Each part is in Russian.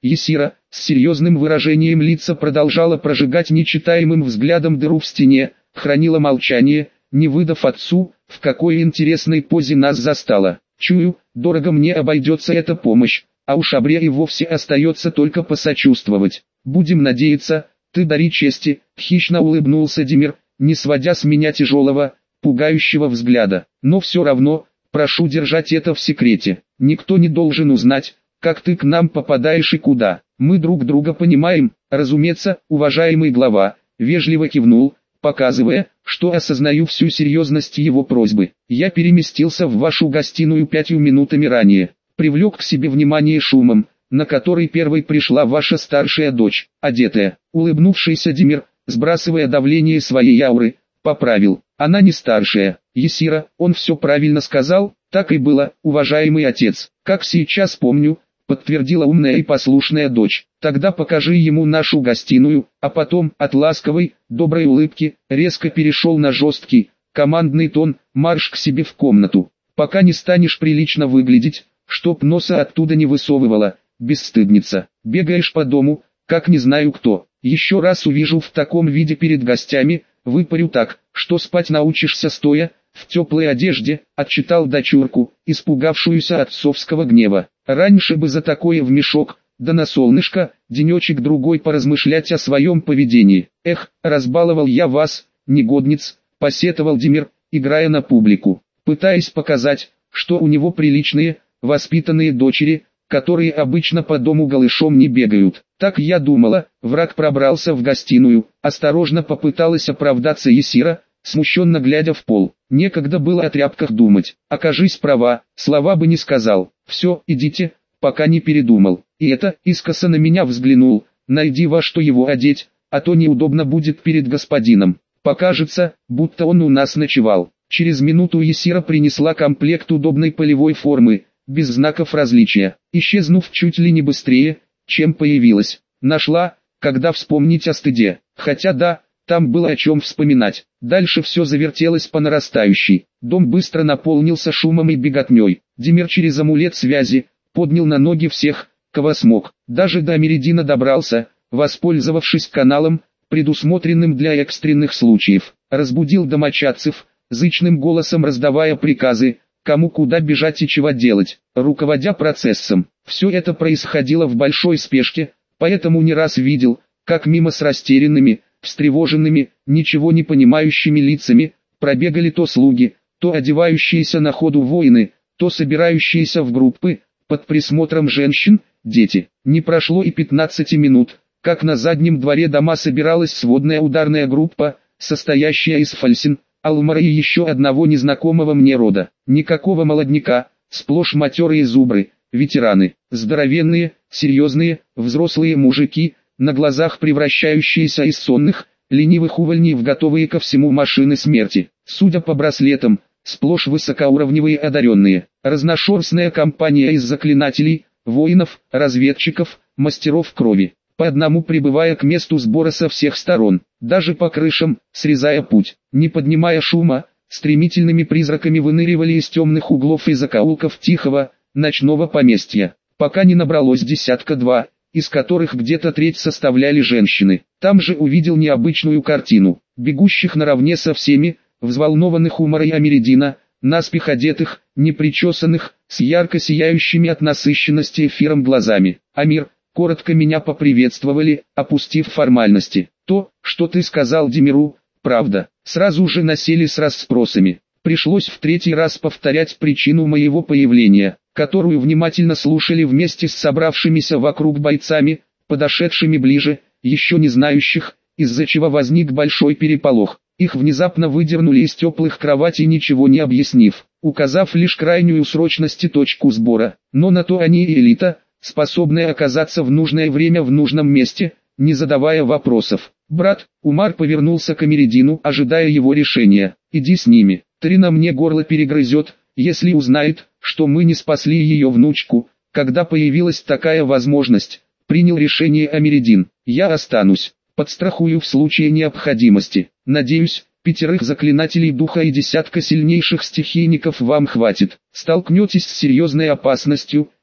Есира, с серьезным выражением лица продолжала прожигать нечитаемым взглядом дыру в стене, хранила молчание, не выдав отцу, в какой интересной позе нас застала. Чую, дорого мне обойдется эта помощь, а уж Абре и вовсе остается только посочувствовать. Будем надеяться, ты дари чести, хищно улыбнулся Демир, не сводя с меня тяжелого, пугающего взгляда. Но все равно, прошу держать это в секрете. Никто не должен узнать, как ты к нам попадаешь и куда. Мы друг друга понимаем, разумеется, уважаемый глава, вежливо кивнул, показывая, что осознаю всю серьезность его просьбы. Я переместился в вашу гостиную 5 минутами ранее, привлек к себе внимание шумом, на который первой пришла ваша старшая дочь, одетая. Улыбнувшийся Демир, сбрасывая давление своей ауры, поправил. Она не старшая, Есира, он все правильно сказал, так и было, уважаемый отец. Как сейчас помню, подтвердила умная и послушная дочь. Тогда покажи ему нашу гостиную, а потом, от ласковой, доброй улыбки, резко перешел на жесткий, командный тон, марш к себе в комнату. Пока не станешь прилично выглядеть, чтоб носа оттуда не высовывала, бесстыдница. Бегаешь по дому, как не знаю кто. Еще раз увижу в таком виде перед гостями, выпарю так, что спать научишься стоя, в теплой одежде, отчитал дочурку, испугавшуюся отцовского гнева. Раньше бы за такое в мешок, да на солнышко, денечек-другой поразмышлять о своем поведении. Эх, разбаловал я вас, негодниц, посетовал Демир, играя на публику, пытаясь показать, что у него приличные, воспитанные дочери, которые обычно по дому голышом не бегают. Так я думала, враг пробрался в гостиную, осторожно попыталась оправдаться Есира, смущенно глядя в пол. Некогда было о тряпках думать. Окажись права, слова бы не сказал. Все, идите, пока не передумал. И это, искоса на меня взглянул, найди во что его одеть, а то неудобно будет перед господином. Покажется, будто он у нас ночевал. Через минуту Есира принесла комплект удобной полевой формы, без знаков различия, исчезнув чуть ли не быстрее, чем появилась. Нашла, когда вспомнить о стыде. Хотя да, там было о чем вспоминать. Дальше все завертелось по нарастающей. Дом быстро наполнился шумом и беготней. Демир через амулет связи поднял на ноги всех, кого смог. Даже до Америдина добрался, воспользовавшись каналом, предусмотренным для экстренных случаев. Разбудил домочадцев, зычным голосом раздавая приказы, кому куда бежать и чего делать, руководя процессом. Все это происходило в большой спешке, поэтому не раз видел, как мимо с растерянными, встревоженными, ничего не понимающими лицами, пробегали то слуги, то одевающиеся на ходу воины, то собирающиеся в группы, под присмотром женщин, дети. Не прошло и 15 минут, как на заднем дворе дома собиралась сводная ударная группа, состоящая из Фальсин, Алмара и еще одного незнакомого мне рода. Никакого молодняка, сплошь матерые зубры, ветераны, здоровенные, серьезные, взрослые мужики, на глазах превращающиеся из сонных, ленивых увольней в готовые ко всему машины смерти. Судя по браслетам, сплошь высокоуровневые одаренные. Разношерстная компания из заклинателей, воинов, разведчиков, мастеров крови. По одному прибывая к месту сбора со всех сторон, даже по крышам, срезая путь, не поднимая шума, стремительными призраками выныривали из темных углов и закоулков тихого, ночного поместья, пока не набралось десятка-два, из которых где-то треть составляли женщины. Там же увидел необычную картину, бегущих наравне со всеми, взволнованных Умара и Америдина, наспех одетых, непричесанных, с ярко сияющими от насыщенности эфиром глазами. Амир, коротко меня поприветствовали, опустив формальности. То, что ты сказал Демиру, правда. Сразу же насели с расспросами. Пришлось в третий раз повторять причину моего появления, которую внимательно слушали вместе с собравшимися вокруг бойцами, подошедшими ближе, еще не знающих, из-за чего возник большой переполох. Их внезапно выдернули из теплых кроватей, ничего не объяснив, указав лишь крайнюю срочность и точку сбора. Но на то они и элита, способная оказаться в нужное время в нужном месте, не задавая вопросов. Брат, Умар повернулся к Америдину, ожидая его решения. Иди с ними, Трина мне горло перегрызет, если узнает, что мы не спасли ее внучку. Когда появилась такая возможность, принял решение Америдин. Я останусь, подстрахую в случае необходимости. Надеюсь, 5 заклинателей духа и десятка сильнейших стихийников вам хватит. Столкнетесь с серьезной опасностью,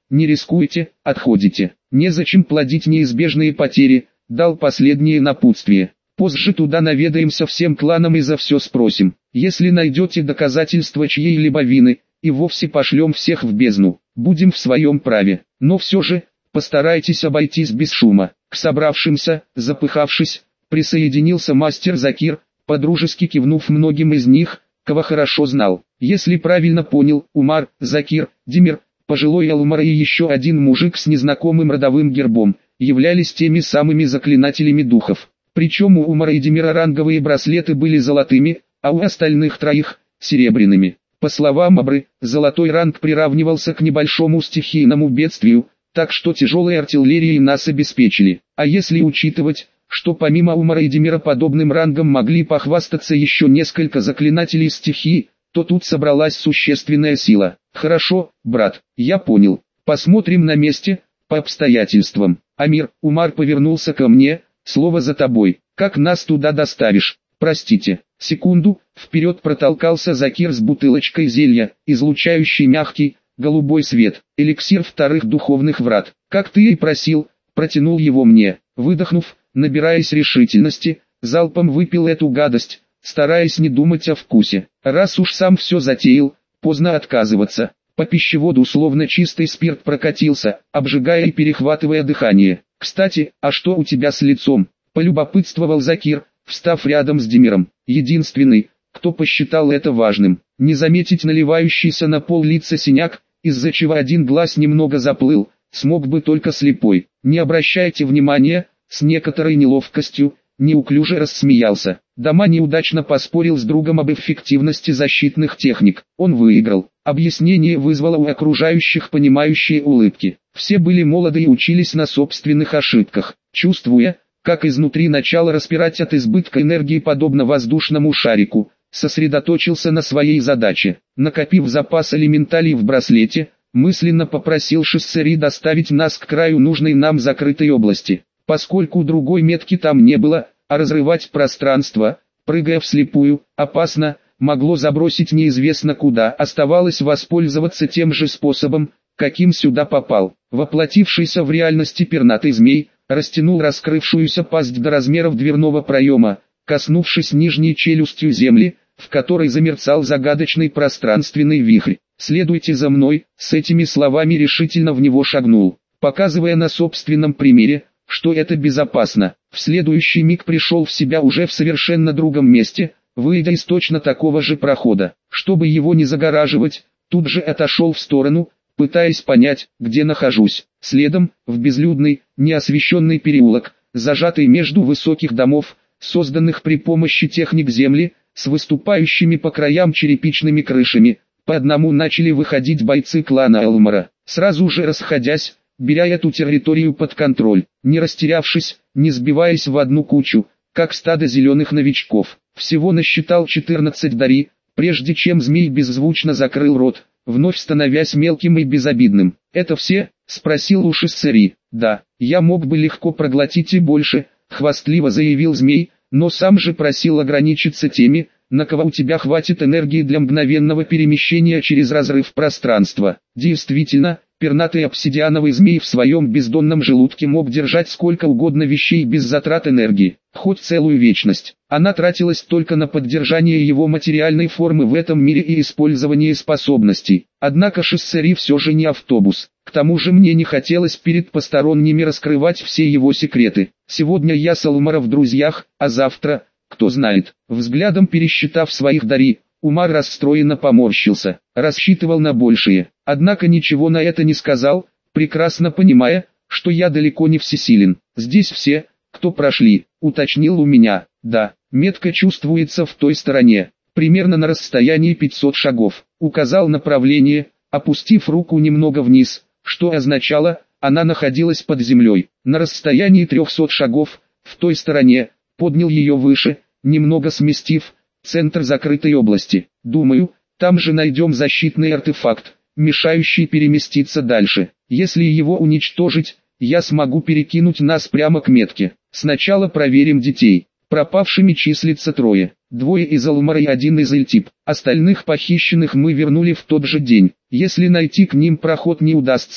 не рискуйте, отходите. Незачем плодить неизбежные потери, дал последнее напутствие. Позже туда наведаемся всем кланам и за все спросим. Если найдете доказательства чьей-либо вины, и вовсе пошлем всех в бездну. Будем в своем праве. Но все же, постарайтесь обойтись без шума. К собравшимся, запыхавшись, присоединился мастер Закир, подружески кивнув многим из них, кого хорошо знал. Если правильно понял, Умар, Закир, Димир, пожилой Алмар и еще один мужик с незнакомым родовым гербом, являлись теми самыми заклинателями духов. Причем у Умара и Димира ранговые браслеты были золотыми, а у остальных троих – серебряными. По словам Абры, золотой ранг приравнивался к небольшому стихийному бедствию, так что тяжелой артиллерией нас обеспечили. А если учитывать, что помимо Умара и Димира подобным рангом могли похвастаться еще несколько заклинателей стихии, то тут собралась существенная сила. Хорошо, брат, я понял. Посмотрим на месте, по обстоятельствам. Амир, Умар повернулся ко мне, слово за тобой. Как нас туда доставишь? Простите. Секунду, вперед протолкался Закир с бутылочкой зелья, излучающий мягкий, голубой свет. Эликсир вторых духовных врат. Как ты и просил, протянул его мне. Выдохнув, набираясь решительности, залпом выпил эту гадость, стараясь не думать о вкусе. Раз уж сам все затеял, поздно отказываться. По пищеводу словно чистый спирт прокатился, обжигая и перехватывая дыхание. «Кстати, а что у тебя с лицом?» – полюбопытствовал Закир, встав рядом с Димиром. Единственный, кто посчитал это важным. Не заметить наливающийся на пол лица синяк, из-за чего один глаз немного заплыл, смог бы только слепой. «Не обращайте внимания», с некоторой неловкостью, неуклюже рассмеялся. Дома неудачно поспорил с другом об эффективности защитных техник. Он выиграл. Объяснение вызвало у окружающих понимающие улыбки. Все были молоды и учились на собственных ошибках. Чувствуя, как изнутри начало распирать от избытка энергии подобно воздушному шарику, сосредоточился на своей задаче. Накопив запас элементалей в браслете, мысленно попросил Шиссери доставить нас к краю нужной нам закрытой области. Поскольку другой метки там не было, а разрывать пространство, прыгая вслепую, опасно, могло забросить неизвестно куда, оставалось воспользоваться тем же способом, каким сюда попал. Воплотившийся в реальности пернатый змей, растянул раскрывшуюся пасть до размеров дверного проема, коснувшись нижней челюстью земли, в которой замерцал загадочный пространственный вихрь. «Следуйте за мной», с этими словами решительно в него шагнул, показывая на собственном примере, что это безопасно. В следующий миг пришел в себя уже в совершенно другом месте, выйдя из точно такого же прохода. Чтобы его не загораживать, тут же отошел в сторону, пытаясь понять, где нахожусь. Следом, в безлюдный, неосвещенный переулок, зажатый между высоких домов, созданных при помощи техник земли, с выступающими по краям черепичными крышами, по одному начали выходить бойцы клана Элмара, сразу же расходясь, беря эту территорию под контроль, не растерявшись, не сбиваясь в одну кучу, как стадо зеленых новичков. Всего насчитал 14 дари, прежде чем змей беззвучно закрыл рот, вновь становясь мелким и безобидным. «Это все?» – спросил у Шиссери. «Да, я мог бы легко проглотить и больше», – хвастливо заявил змей, «но сам же просил ограничиться теми, на кого у тебя хватит энергии для мгновенного перемещения через разрыв пространства». Действительно, пернатый обсидиановый змей в своем бездонном желудке мог держать сколько угодно вещей без затрат энергии, хоть целую вечность. Она тратилась только на поддержание его материальной формы в этом мире и использование способностей. Однако Шиссери все же не автобус. К тому же мне не хотелось перед посторонними раскрывать все его секреты. Сегодня я с Алмара в друзьях, а завтра, кто знает. Взглядом пересчитав своих дари, Умар расстроенно поморщился, рассчитывал на большее, однако ничего на это не сказал, прекрасно понимая, что я далеко не всесилен. «Здесь все, кто прошли», — уточнил у меня. «Да, метка чувствуется в той стороне, примерно на расстоянии 500 шагов», — указал направление, опустив руку немного вниз, что означало, она находилась под землей. «На расстоянии 300 шагов, в той стороне», — поднял ее выше, немного сместив, центр закрытой области. «Думаю, там же найдем защитный артефакт, мешающий переместиться дальше. Если его уничтожить, я смогу перекинуть нас прямо к метке. Сначала проверим детей. Пропавшими числится 3. 2 из Алмара и 1 из Эльтип. Остальных похищенных мы вернули в тот же день. Если найти к ним проход не удастся,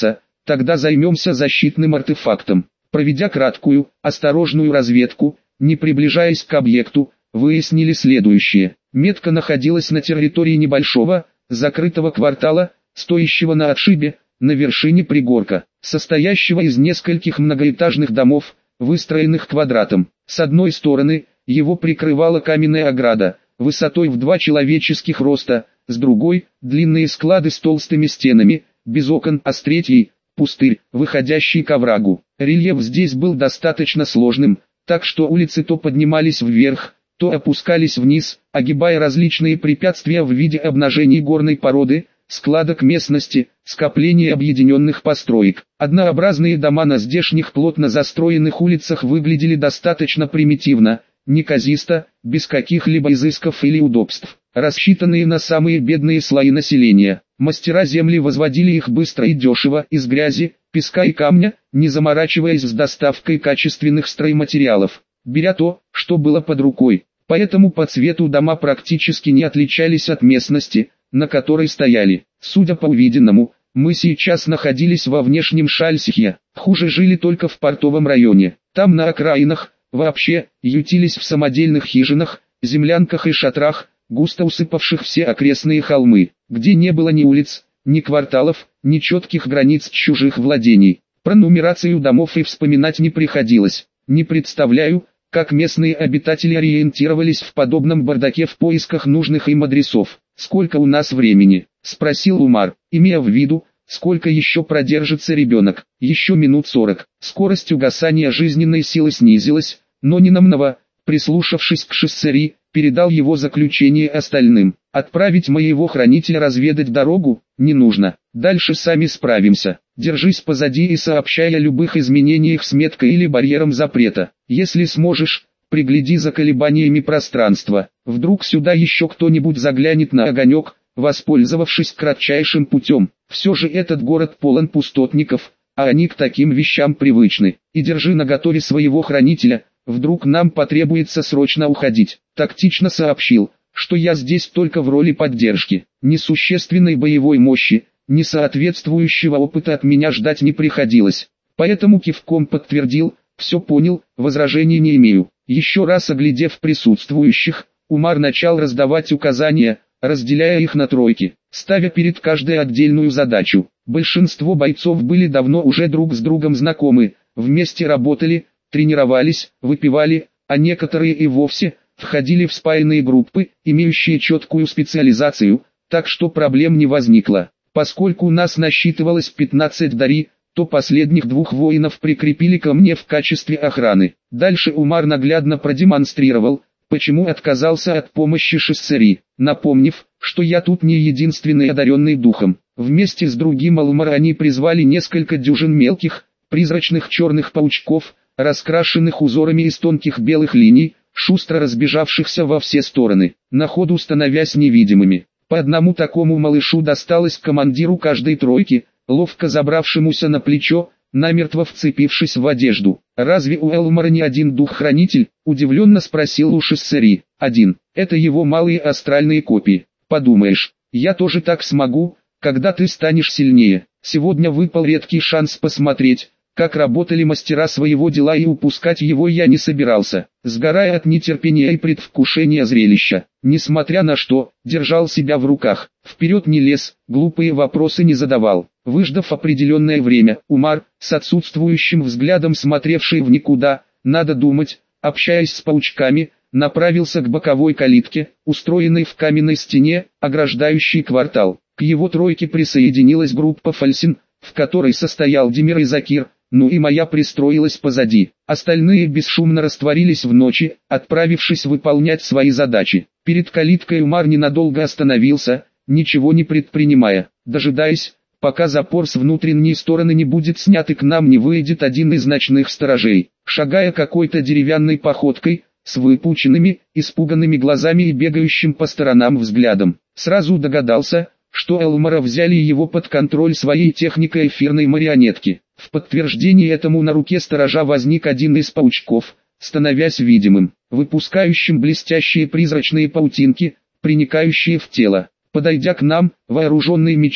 тогда займемся защитным артефактом. Проведя краткую, осторожную разведку, не приближаясь к объекту, выяснили следующее. Метка находилась на территории небольшого, закрытого квартала, стоящего на отшибе, на вершине пригорка, состоящего из нескольких многоэтажных домов, выстроенных квадратом. С одной стороны, его прикрывала каменная ограда, высотой в 2 человеческих роста, с другой – длинные склады с толстыми стенами, без окон, а с третьей – пустырь, выходящий к оврагу. Рельеф здесь был достаточно сложным, так что улицы то поднимались вверх, то опускались вниз, огибая различные препятствия в виде обнажений горной породы, складок местности, скоплений объединенных построек. Однообразные дома на здешних плотно застроенных улицах выглядели достаточно примитивно, неказисто, без каких-либо изысков или удобств, рассчитанные на самые бедные слои населения. Мастера земли возводили их быстро и дешево, из грязи, песка и камня, не заморачиваясь с доставкой качественных стройматериалов, беря то, что было под рукой. Поэтому по цвету дома практически не отличались от местности, на которой стояли. Судя по увиденному, мы сейчас находились во внешнем Шальсихе, хуже жили только в портовом районе. Там на окраинах, вообще, ютились в самодельных хижинах, землянках и шатрах, густо усыпавших все окрестные холмы, где не было ни улиц, ни кварталов, ни четких границ чужих владений. Про нумерацию домов и вспоминать не приходилось. Не представляю, как местные обитатели ориентировались в подобном бардаке в поисках нужных им адресов. «Сколько у нас времени?» – спросил Умар, имея в виду, сколько еще продержится ребенок. «Еще минут 40». Скорость угасания жизненной силы снизилась, но не намного. Прислушавшись к Шиссери, передал его заключение остальным. «Отправить моего хранителя разведать дорогу? Не нужно. Дальше сами справимся. Держись позади и сообщай о любых изменениях с меткой или барьером запрета. Если сможешь, пригляди за колебаниями пространства. Вдруг сюда еще кто-нибудь заглянет на огонек, воспользовавшись кратчайшим путем. Все же этот город полон пустотников, а они к таким вещам привычны. И держи наготове своего хранителя, вдруг нам потребуется срочно уходить». Тактично сообщил, что я здесь только в роли поддержки. Несущественной боевой мощи, ни соответствующего опыта от меня ждать не приходилось. Поэтому кивком подтвердил, все понял, возражений не имею. Еще раз оглядев присутствующих, Умар начал раздавать указания, разделяя их на тройки, ставя перед каждой отдельную задачу. Большинство бойцов были давно уже друг с другом знакомы, вместе работали, тренировались, выпивали, а некоторые и вовсе входили в спаянные группы, имеющие четкую специализацию, так что проблем не возникло. Поскольку у нас насчитывалось 15 дари, то последних 2 воинов прикрепили ко мне в качестве охраны. Дальше Умар наглядно продемонстрировал, почему отказался от помощи Шиссери, напомнив, что я тут не единственный одаренный духом. Вместе с другим Алмар они призвали несколько дюжин мелких, призрачных черных паучков, раскрашенных узорами из тонких белых линий, шустро разбежавшихся во все стороны, на ходу становясь невидимыми. По одному такому малышу досталось командиру каждой тройки, ловко забравшемуся на плечо, намертво вцепившись в одежду. «Разве у Элмара не один дух-хранитель?» – удивленно спросил у Шиссери. «Один. Это его малые астральные копии. Подумаешь, я тоже так смогу, когда ты станешь сильнее». Сегодня выпал редкий шанс посмотреть, как работали мастера своего дела, и упускать его я не собирался, сгорая от нетерпения и предвкушения зрелища. Несмотря на что, держал себя в руках, вперед не лез, глупые вопросы не задавал. Выждав определенное время, Умар, с отсутствующим взглядом смотревший в никуда, надо думать, общаясь с паучками, направился к боковой калитке, устроенной в каменной стене, ограждающей квартал. К его тройке присоединилась группа Фальсин, в которой состоял Демир и Закир, ну и моя пристроилась позади. Остальные бесшумно растворились в ночи, отправившись выполнять свои задачи. Перед калиткой Умар ненадолго остановился, ничего не предпринимая, дожидаясь, пока запор с внутренней стороны не будет снят и к нам не выйдет один из ночных сторожей. Шагая какой-то деревянной походкой, с выпученными, испуганными глазами и бегающим по сторонам взглядом, сразу догадался, что Элмара взяли его под контроль своей техникой эфирной марионетки. В подтверждение этому на руке сторожа возник один из паучков, становясь видимым, выпускающим блестящие призрачные паутинки, проникающие в тело. Подойдя к нам, вооруженный мечом,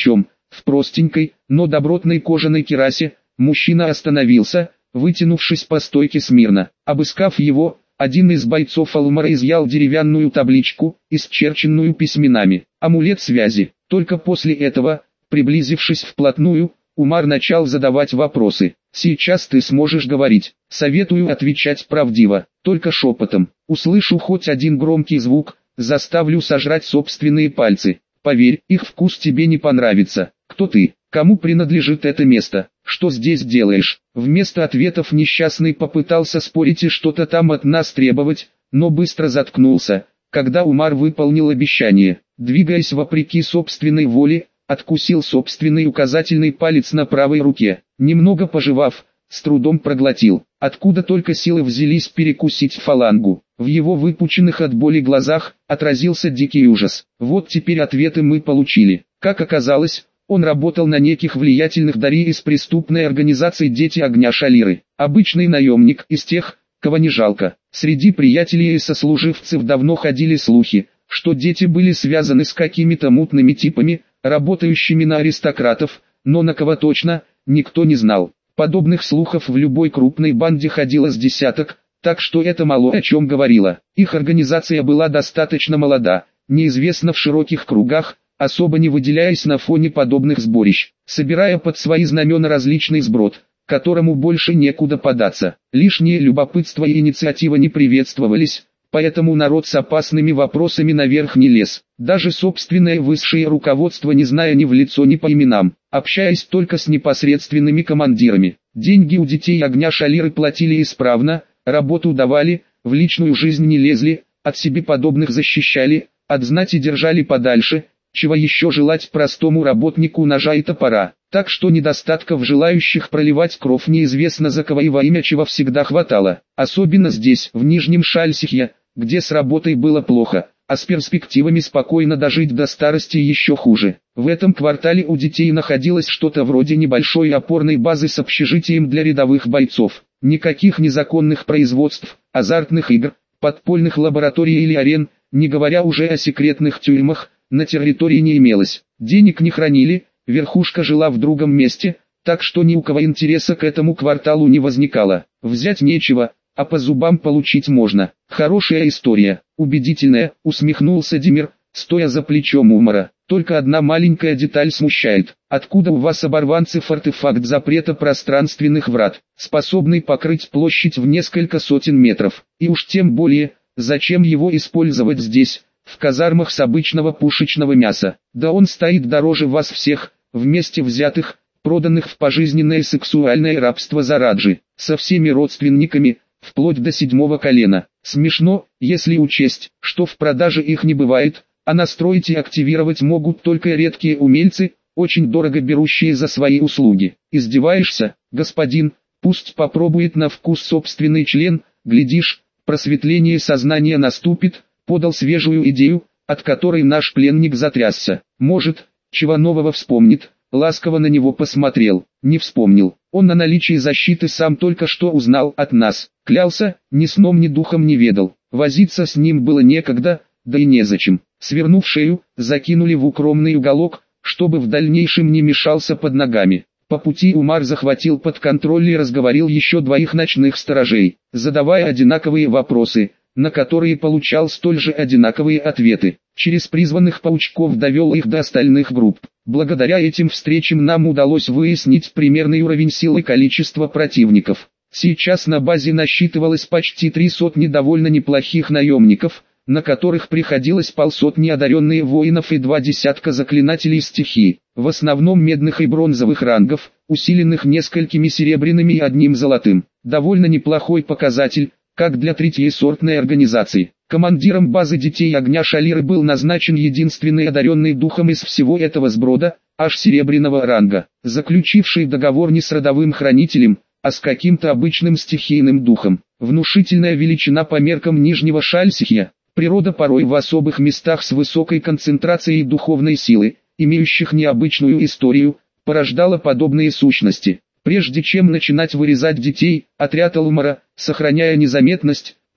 В простенькой, но добротной кожаной кирасе, мужчина остановился, вытянувшись по стойке смирно. Обыскав его, один из бойцов Алмара изъял деревянную табличку, исчерченную письменами. Амулет связи. Только после этого, приблизившись вплотную, Умар начал задавать вопросы. «Сейчас ты сможешь говорить. Советую отвечать правдиво, только шепотом. Услышу хоть один громкий звук, заставлю сожрать собственные пальцы. Поверь, их вкус тебе не понравится. Кто ты? Кому принадлежит это место? Что здесь делаешь?» Вместо ответов несчастный попытался спорить и что-то там от нас требовать, но быстро заткнулся, когда Умар выполнил обещание. Двигаясь вопреки собственной воле, откусил собственный указательный палец на правой руке. Немного пожевав, с трудом проглотил. Откуда только силы взялись перекусить фалангу. В его выпученных от боли глазах отразился дикий ужас. Вот теперь ответы мы получили. Как оказалось, он работал на неких влиятельных дари из преступной организации «Дети огня Шалиры». Обычный наемник из тех, кого не жалко. Среди приятелей и сослуживцев давно ходили слухи, что дети были связаны с какими-то мутными типами, работающими на аристократов, но на кого точно, никто не знал. Подобных слухов в любой крупной банде ходило с десяток, так что это мало о чем говорило. Их организация была достаточно молода, неизвестна в широких кругах, особо не выделяясь на фоне подобных сборищ, собирая под свои знамена различный сброд, которому больше некуда податься. Лишнее любопытство и инициатива не приветствовались, поэтому народ с опасными вопросами наверх не лез. Даже собственное высшее руководство, не зная ни в лицо, ни по именам, общаясь только с непосредственными командирами. Деньги у детей огня Шалиры платили исправно, работу давали, в личную жизнь не лезли, от себе подобных защищали, от знати держали подальше, чего еще желать простому работнику ножа и топора. Так что недостатков желающих проливать кровь неизвестно за кого и во имя чего всегда хватало. Особенно здесь, в Нижнем Шальсихе, где с работой было плохо, а с перспективами спокойно дожить до старости еще хуже. В этом квартале у детей находилось что-то вроде небольшой опорной базы с общежитием для рядовых бойцов. Никаких незаконных производств, азартных игр, подпольных лабораторий или арен, не говоря уже о секретных тюрьмах, на территории не имелось. Денег не хранили, верхушка жила в другом месте, так что ни у кого интереса к этому кварталу не возникало. Взять нечего, а по зубам получить можно. Хорошая история, убедительная, усмехнулся Демир, стоя за плечом Умара. Только одна маленькая деталь смущает. Откуда у вас, оборванцев, артефакт запрета пространственных врат, способный покрыть площадь в несколько сотен метров? И уж тем более, зачем его использовать здесь, в казармах с обычного пушечного мяса? Да он стоит дороже вас всех, вместе взятых, проданных в пожизненное сексуальное рабство за Раджи, со всеми родственниками, вплоть до 7-го колена. Смешно, если учесть, что в продаже их не бывает, а настроить и активировать могут только редкие умельцы, очень дорого берущие за свои услуги. Издеваешься, господин? Пусть попробует на вкус собственный член, глядишь, просветление сознания наступит. Подал свежую идею, от которой наш пленник затрясся. Может, чего нового вспомнит. Ласково на него посмотрел. Не вспомнил. Он о наличии защиты сам только что узнал от нас. Клялся, ни сном ни духом не ведал. Возиться с ним было некогда, да и незачем. Свернув шею, закинули в укромный уголок, чтобы в дальнейшем не мешался под ногами. По пути Умар захватил под контроль и разговорил еще 2 ночных сторожей, задавая одинаковые вопросы, на которые получал столь же одинаковые ответы. Через призванных паучков довел их до остальных групп. Благодаря этим встречам нам удалось выяснить примерный уровень силы и количество противников. Сейчас на базе насчитывалось почти 3 сотни довольно неплохих наемников, на которых приходилось полсотни одаренных воинов и 2 десятка заклинателей стихии, в основном медных и бронзовых рангов, усиленных несколькими серебряными и 1 золотым. Довольно неплохой показатель, как для третьесортной организации. Командиром базы детей огня Шалиры был назначен единственный одаренный духом из всего этого сброда, аж серебряного ранга, заключивший договор не с родовым хранителем, а с каким-то обычным стихийным духом. Внушительная величина по меркам Нижнего Шальсихья. Природа порой в особых местах с высокой концентрацией духовной силы, имеющих необычную историю, порождала подобные сущности. Прежде чем начинать вырезать детей, отряд Алмара, сохраняя незаметность,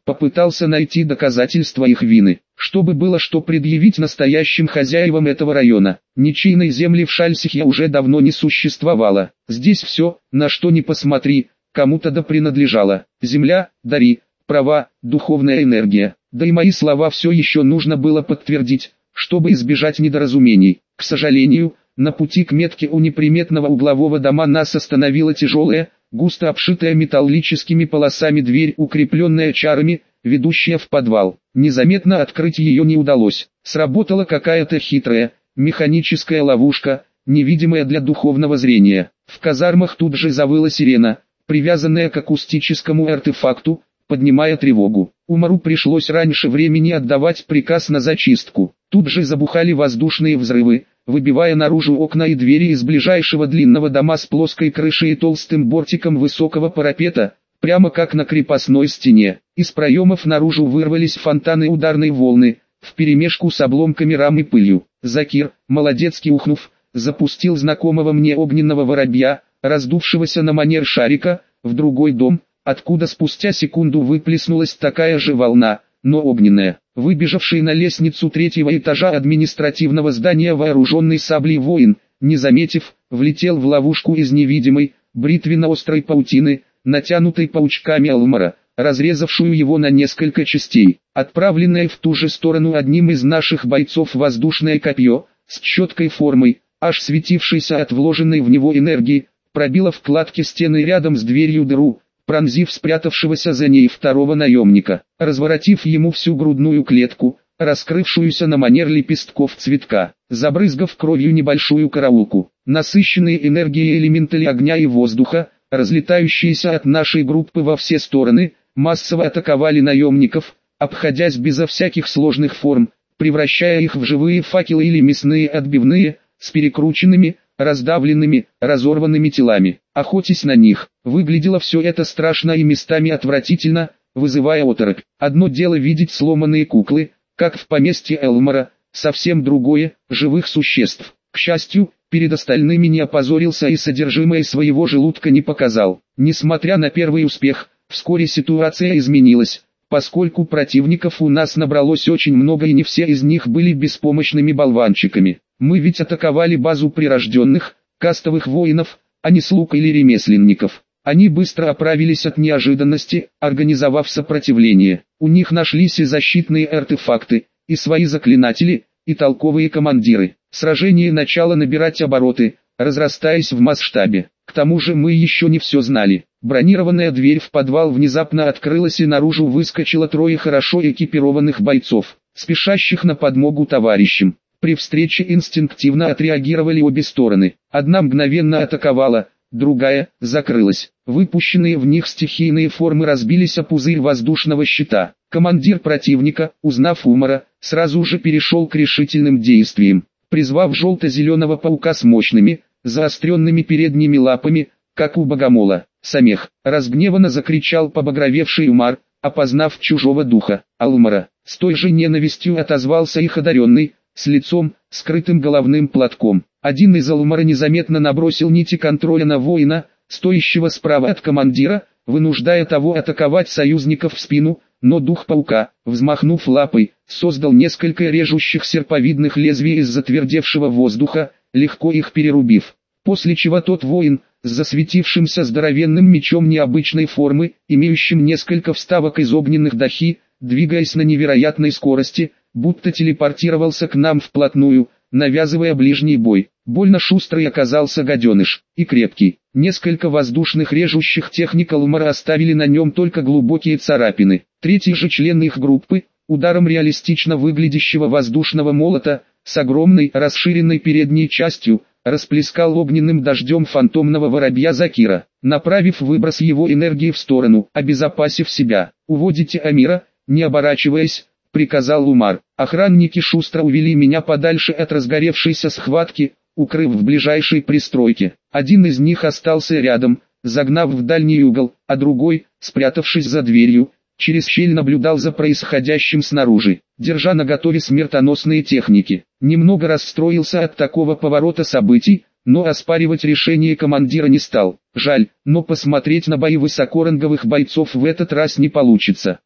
попытался найти доказательства их вины, чтобы было что предъявить настоящим хозяевам этого района. Ничейной земли в Шальсихе уже давно не существовало. Здесь все, на что ни посмотри, кому-то да принадлежало. Земля, дари, права, духовная энергия. Да и мои слова все еще нужно было подтвердить, чтобы избежать недоразумений. К сожалению, на пути к метке у неприметного углового дома нас остановила тяжелая, густо обшитая металлическими полосами дверь, укрепленная чарами, ведущая в подвал. Незаметно открыть ее не удалось. Сработала какая-то хитрая, механическая ловушка, невидимая для духовного зрения. В казармах тут же завыла сирена, привязанная к акустическому артефакту, поднимая тревогу. Умару пришлось раньше времени отдавать приказ на зачистку. Тут же забухали воздушные взрывы, выбивая наружу окна и двери из ближайшего длинного дома с плоской крышей и толстым бортиком высокого парапета, прямо как на крепостной стене. Из проемов наружу вырвались фонтаны ударной волны, вперемешку с обломками рам и пылью. Закир, молодецки ухнув, запустил знакомого мне огненного воробья, раздувшегося на манер шарика, в другой дом, откуда спустя секунду выплеснулась такая же волна, но огненная. Выбежавший на лестницу третьего этажа административного здания вооруженный саблей воин, не заметив, влетел в ловушку из невидимой, бритвенно-острой паутины, натянутой паучками Алмара, разрезавшую его на несколько частей. Отправленное в ту же сторону одним из наших бойцов воздушное копье, с четкой формой, аж светившейся от вложенной в него энергии, пробило вкладки стены рядом с дверью дыру, пронзив спрятавшегося за ней второго наемника, разворотив ему всю грудную клетку, раскрывшуюся на манер лепестков цветка, забрызгав кровью небольшую караулку. Насыщенные энергией элементали огня и воздуха, разлетающиеся от нашей группы во все стороны, массово атаковали наемников, обходясь безо всяких сложных форм, превращая их в живые факелы или мясные отбивные, с перекрученными, раздавленными, разорванными телами. Охотясь на них, выглядело все это страшно и местами отвратительно, вызывая оторопь. Одно дело видеть сломанные куклы, как в поместье Элмара, совсем другое – живых существ. К счастью, перед остальными не опозорился и содержимое своего желудка не показал. Несмотря на первый успех, вскоре ситуация изменилась, поскольку противников у нас набралось очень много и не все из них были беспомощными болванчиками. Мы ведь атаковали базу прирожденных, кастовых воинов, а не слуг или ремесленников. Они быстро оправились от неожиданности, организовав сопротивление. У них нашлись и защитные артефакты, и свои заклинатели, и толковые командиры. Сражение начало набирать обороты, разрастаясь в масштабе. К тому же мы еще не все знали. Бронированная дверь в подвал внезапно открылась и наружу выскочило трое хорошо экипированных бойцов, спешащих на подмогу товарищам. При встрече инстинктивно отреагировали обе стороны. Одна мгновенно атаковала, другая закрылась. Выпущенные в них стихийные формы разбились о пузырь воздушного щита. Командир противника, узнав Умара, сразу же перешел к решительным действиям. Призвав желто-зеленого паука с мощными, заостренными передними лапами, как у богомола, Самех, разгневанно закричал побагровевший Умар, опознав чужого духа. Алмара, с той же ненавистью отозвался их одаренный, с лицом, скрытым головным платком. Один из Алмара незаметно набросил нити контроля на воина, стоящего справа от командира, вынуждая того атаковать союзников в спину, но дух паука, взмахнув лапой, создал несколько режущих серповидных лезвий из затвердевшего воздуха, легко их перерубив. После чего тот воин, с засветившимся здоровенным мечом необычной формы, имеющим несколько вставок из огненных дахи, двигаясь на невероятной скорости, будто телепортировался к нам вплотную, навязывая ближний бой. Больно шустрый оказался гаденыш, и крепкий. Несколько воздушных режущих техник Алмара оставили на нем только глубокие царапины. Третий же член их группы, ударом реалистично выглядящего воздушного молота, с огромной расширенной передней частью, расплескал огненным дождем фантомного воробья Закира, направив выброс его энергии в сторону, обезопасив себя. «Уводите Амира, не оборачиваясь», — приказал Умар. Охранники шустро увели меня подальше от разгоревшейся схватки, укрыв в ближайшей пристройке. Один из них остался рядом, загнав в дальний угол, а другой, спрятавшись за дверью, через щель наблюдал за происходящим снаружи, держа наготове смертоносные техники. Немного расстроился от такого поворота событий, но оспаривать решение командира не стал. Жаль, но посмотреть на бои высокоранговых бойцов в этот раз не получится.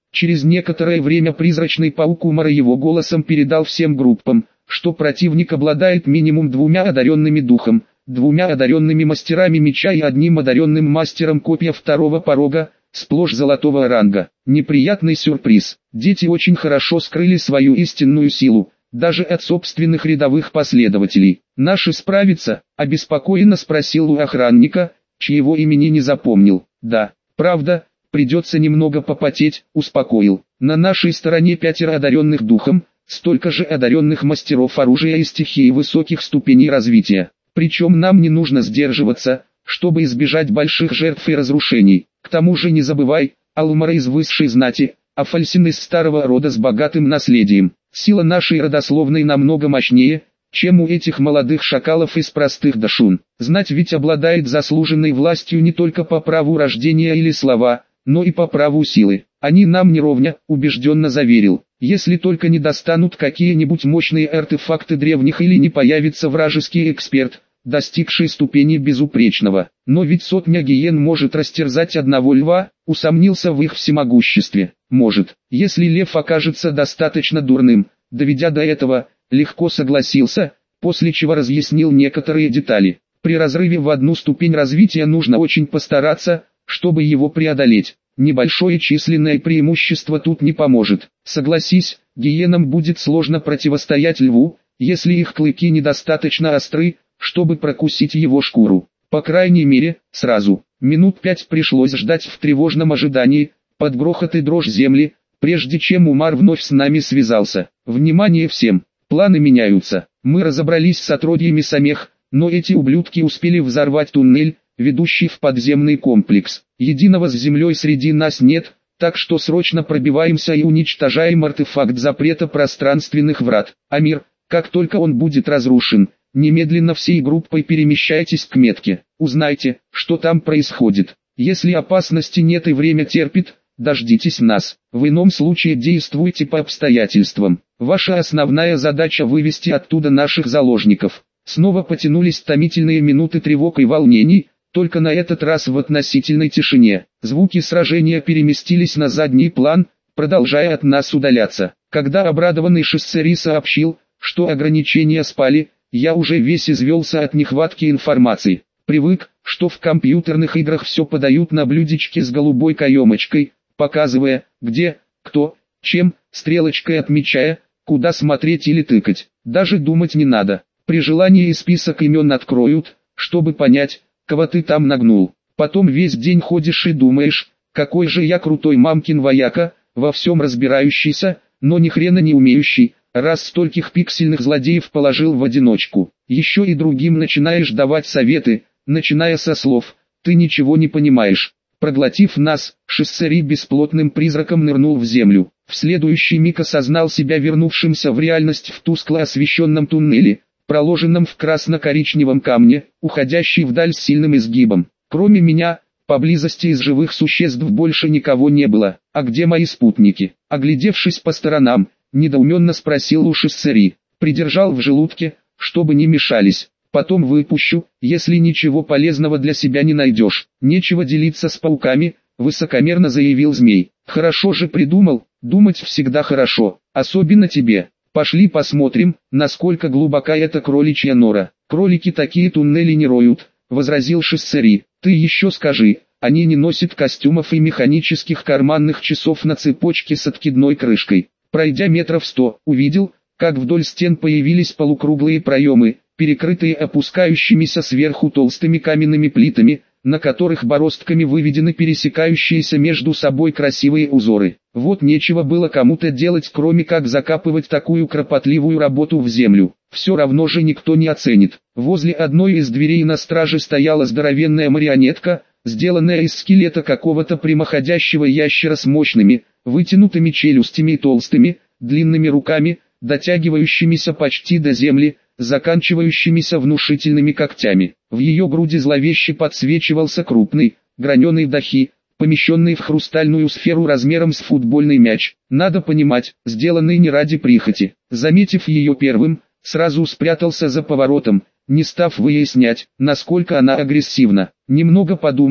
Через некоторое время призрачный паук Умара его голосом передал всем группам, что противник обладает минимум 2 одаренными духом, 2 одаренными мастерами меча и 1 одаренным мастером копья 2-го порога, сплошь золотого ранга. Неприятный сюрприз. Дети очень хорошо скрыли свою истинную силу, даже от собственных рядовых последователей. «Наши справятся?» – обеспокоенно спросил у охранника, чьего имени не запомнил. «Да, правда, придется немного попотеть», – успокоил. «На нашей стороне 5 одаренных духом, столько же одаренных мастеров оружия и стихии высоких ступеней развития. Причем нам не нужно сдерживаться, чтобы избежать больших жертв и разрушений. К тому же не забывай, Алмара из высшей знати, а Фальсин из старого рода с богатым наследием. Сила нашей родословной намного мощнее, чем у этих молодых шакалов из простых дашун. Знать ведь обладает заслуженной властью не только по праву рождения или слова, но и по праву силы. Они нам не ровня», — убежденно заверил. «Если только не достанут какие-нибудь мощные артефакты древних или не появится вражеский эксперт, достигший ступени безупречного. Но ведь сотня гиен может растерзать одного льва», — усомнился в их всемогуществе. «Может, если лев окажется достаточно дурным», доведя до этого, легко согласился, после чего разъяснил некоторые детали. При разрыве в 1 ступень развития нужно очень постараться, чтобы его преодолеть. Небольшое численное преимущество тут не поможет. Согласись, гиенам будет сложно противостоять льву, если их клыки недостаточно остры, чтобы прокусить его шкуру. По крайней мере, сразу. Минут 5 пришлось ждать в тревожном ожидании, под грохот и дрожь земли, прежде чем Умар вновь с нами связался. «Внимание всем! Планы меняются. Мы разобрались с отродьями самех, но эти ублюдки успели взорвать туннель, ведущий в подземный комплекс. Единого с землей среди нас нет, так что срочно пробиваемся и уничтожаем артефакт запрета пространственных врат. Амир, как только он будет разрушен, немедленно всей группой перемещайтесь к метке. Узнайте, что там происходит. Если опасности нет и время терпит, дождитесь нас. В ином случае действуйте по обстоятельствам. Ваша основная задача вывести оттуда наших заложников». Снова потянулись томительные минуты тревог и волнений, только на этот раз в относительной тишине. Звуки сражения переместились на задний план, продолжая от нас удаляться. Когда обрадованный Шиссери сообщил, что ограничения спали, я уже весь извелся от нехватки информации. Привык, что в компьютерных играх все подают на блюдечке с голубой каемочкой, показывая, где, кто, чем, стрелочкой отмечая, куда смотреть или тыкать. Даже думать не надо. При желании и список имен откроют, чтобы понять, кого ты там нагнул. Потом весь день ходишь и думаешь, какой же я крутой мамкин вояка, во всем разбирающийся, но ни хрена не умеющий, раз стольких пиксельных злодеев положил в одиночку. Еще и другим начинаешь давать советы, начиная со слов «ты ничего не понимаешь». Проглотив нас, Шиссери бесплотным призраком нырнул в землю. В следующий миг осознал себя вернувшимся в реальность в тускло освещенном туннеле, проложенном в красно-коричневом камне, уходящий вдаль с сильным изгибом. Кроме меня, поблизости из живых существ больше никого не было. «А где мои спутники?» Оглядевшись по сторонам, недоуменно спросил у Шиссери. Придержал в желудке, чтобы не мешались. «Потом выпущу, если ничего полезного для себя не найдешь. Нечего делиться с пауками», высокомерно заявил змей. «Хорошо же придумал, думать всегда хорошо, особенно тебе. Пошли посмотрим, насколько глубока эта кроличья нора». «Кролики такие туннели не роют», возразил Шиссери. «Ты еще скажи, они не носят костюмов и механических карманных часов на цепочке с откидной крышкой». Пройдя метров 100, увидел, как вдоль стен появились полукруглые проемы, перекрытые опускающимися сверху толстыми каменными плитами, на которых бороздками выведены пересекающиеся между собой красивые узоры. Вот нечего было кому-то делать, кроме как закапывать такую кропотливую работу в землю. Все равно же никто не оценит. Возле одной из дверей на страже стояла здоровенная марионетка, сделанная из скелета какого-то прямоходящего ящера с мощными, вытянутыми челюстями и толстыми, длинными руками, дотягивающимися почти до земли, заканчивающимися внушительными когтями. В ее груди зловеще подсвечивался крупный, граненый дахи, помещенный в хрустальную сферу размером с футбольный мяч. Надо понимать, сделанный не ради прихоти. Заметив ее первым, сразу спрятался за поворотом, не став выяснять, насколько она агрессивна. Немного подумав,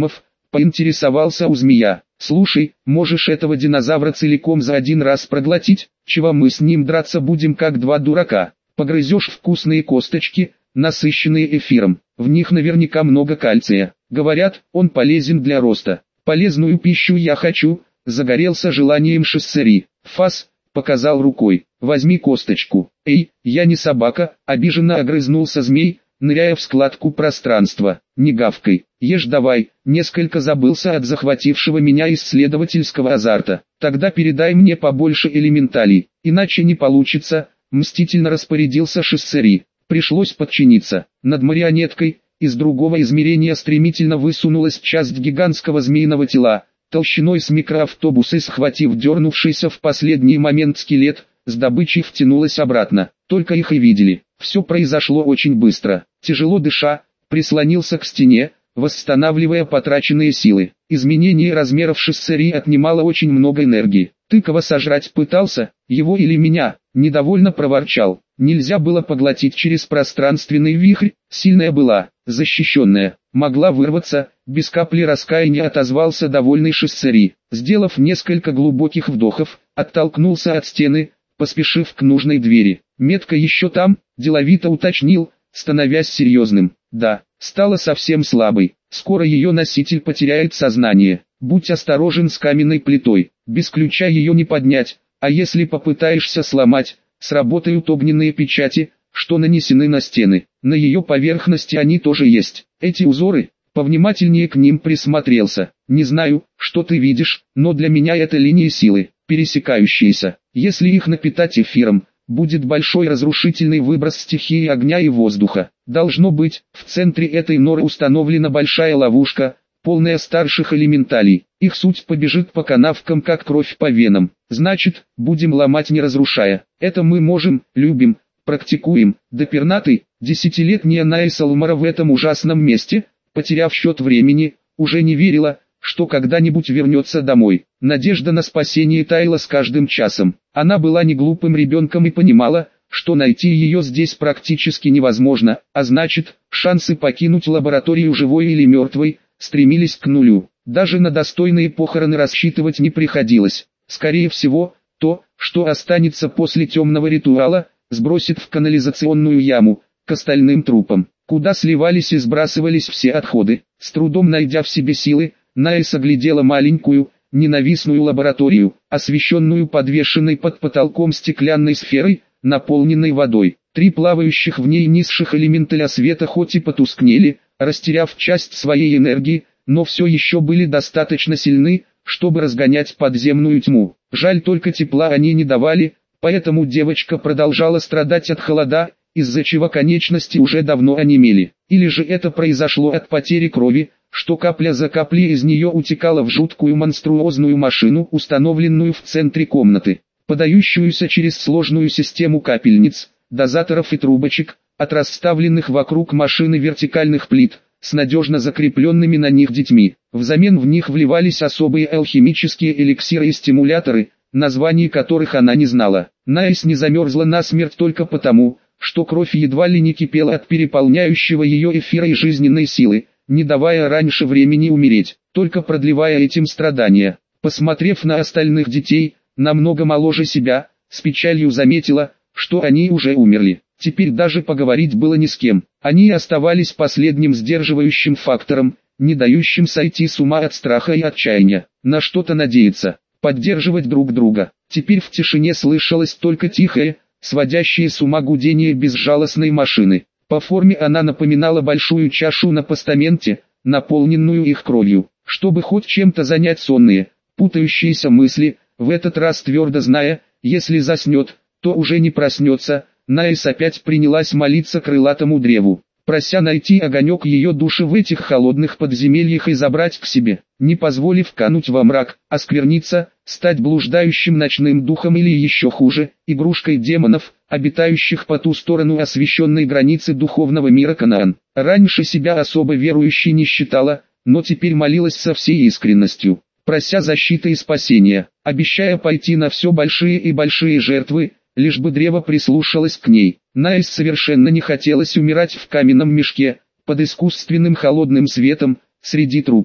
поинтересовался у змея. «Слушай, можешь этого динозавра целиком за один раз проглотить? Чего мы с ним драться будем как два дурака? Погрызешь вкусные косточки, насыщенные эфиром, в них наверняка много кальция. Говорят, он полезен для роста. Полезную пищу я хочу», — загорелся желанием Шиссери. «Фас», — показал рукой, — «возьми косточку». «Эй, я не собака», — обиженно огрызнулся змей, ныряя в складку пространства. «Не гавкай, ешь давай», несколько забылся от захватившего меня исследовательского азарта. «Тогда передай мне побольше элементалей, иначе не получится», мстительно распорядился Шиссери. Пришлось подчиниться. Над марионеткой, из другого измерения стремительно высунулась часть гигантского змеиного тела, толщиной с микроавтобус, и схватив дернувшийся в последний момент скелет, с добычей втянулась обратно. Только их и видели. Все произошло очень быстро. Тяжело дыша, прислонился к стене, восстанавливая потраченные силы. Изменение размеров Шиссери отнимало очень много энергии. «Ты кого сожрать пытался, его или меня?» Недовольно проворчал. Нельзя было поглотить через пространственный вихрь, сильная была, защищенная, могла вырваться, без капли раскаяния отозвался довольный Шиссери. Сделав несколько глубоких вдохов, оттолкнулся от стены, поспешив к нужной двери. «Метка еще там?» – деловито уточнил, становясь серьезным. «Да, стала совсем слабой, скоро ее носитель потеряет сознание. Будь осторожен с каменной плитой, без ключа ее не поднять, а если попытаешься сломать, сработают огненные печати, что нанесены на стены. На ее поверхности они тоже есть. Эти узоры, повнимательнее к ним присмотрелся. Не знаю, что ты видишь, но для меня это линии силы, пересекающиеся. Если их напитать эфиром, будет большой разрушительный выброс стихии огня и воздуха. Должно быть, в центре этой норы установлена большая ловушка, полная старших элементалей. Их суть побежит по канавкам, как кровь по венам. Значит, будем ломать, не разрушая. Это мы можем, любим, практикуем. Да пернатый, десятилетняя Найса Лмара в этом ужасном месте, потеряв счет времени, уже не верила, что когда-нибудь вернется домой. Надежда на спасение таяла с каждым часом. Она была не глупым ребенком и понимала, что найти ее здесь практически невозможно, а значит, шансы покинуть лабораторию живой или мертвой стремились к нулю. Даже на достойные похороны рассчитывать не приходилось. Скорее всего, то, что останется после темного ритуала, сбросит в канализационную яму, к остальным трупам, куда сливались и сбрасывались все отходы. С трудом найдя в себе силы, Найс оглядела маленькую, ненавистную лабораторию, освещенную подвешенной под потолком стеклянной сферой, наполненной водой. 3 плавающих в ней низших элементаля света хоть и потускнели, растеряв часть своей энергии, но все еще были достаточно сильны, чтобы разгонять подземную тьму. Жаль, только тепла они не давали, поэтому девочка продолжала страдать от холода, из-за чего конечности уже давно онемели. Или же это произошло от потери крови, что капля за каплей из нее утекала в жуткую монструозную машину, установленную в центре комнаты, подающуюся через сложную систему капельниц, дозаторов и трубочек, от расставленных вокруг машины вертикальных плит, с надежно закрепленными на них детьми. Взамен в них вливались особые алхимические эликсиры и стимуляторы, названий которых она не знала. Найс не замерзла насмерть только потому, что кровь едва ли не кипела от переполняющего ее эфира и жизненной силы, не давая раньше времени умереть, только продлевая этим страдания. Посмотрев на остальных детей, намного моложе себя, с печалью заметила, что они уже умерли. Теперь даже поговорить было ни с кем. Они оставались последним сдерживающим фактором, не дающим сойти с ума от страха и отчаяния. На что-то надеяться, поддерживать друг друга. Теперь в тишине слышалось только тихое, сводящее с ума гудение безжалостной машины. По форме она напоминала большую чашу на постаменте, наполненную их кровью. Чтобы хоть чем-то занять сонные, путающиеся мысли, в этот раз твердо зная, если заснет, то уже не проснется, Найс опять принялась молиться крылатому древу, прося найти огонек ее души в этих холодных подземельях и забрать к себе, не позволив кануть во мрак, оскверниться, стать блуждающим ночным духом или еще хуже, игрушкой демонов, обитающих по ту сторону освященной границы духовного мира Канаан. Раньше себя особо верующей не считала, но теперь молилась со всей искренностью, прося защиты и спасения, обещая пойти на все большие и большие жертвы, лишь бы древо прислушалось к ней. Найс совершенно не хотелось умирать в каменном мешке, под искусственным холодным светом, среди трупов.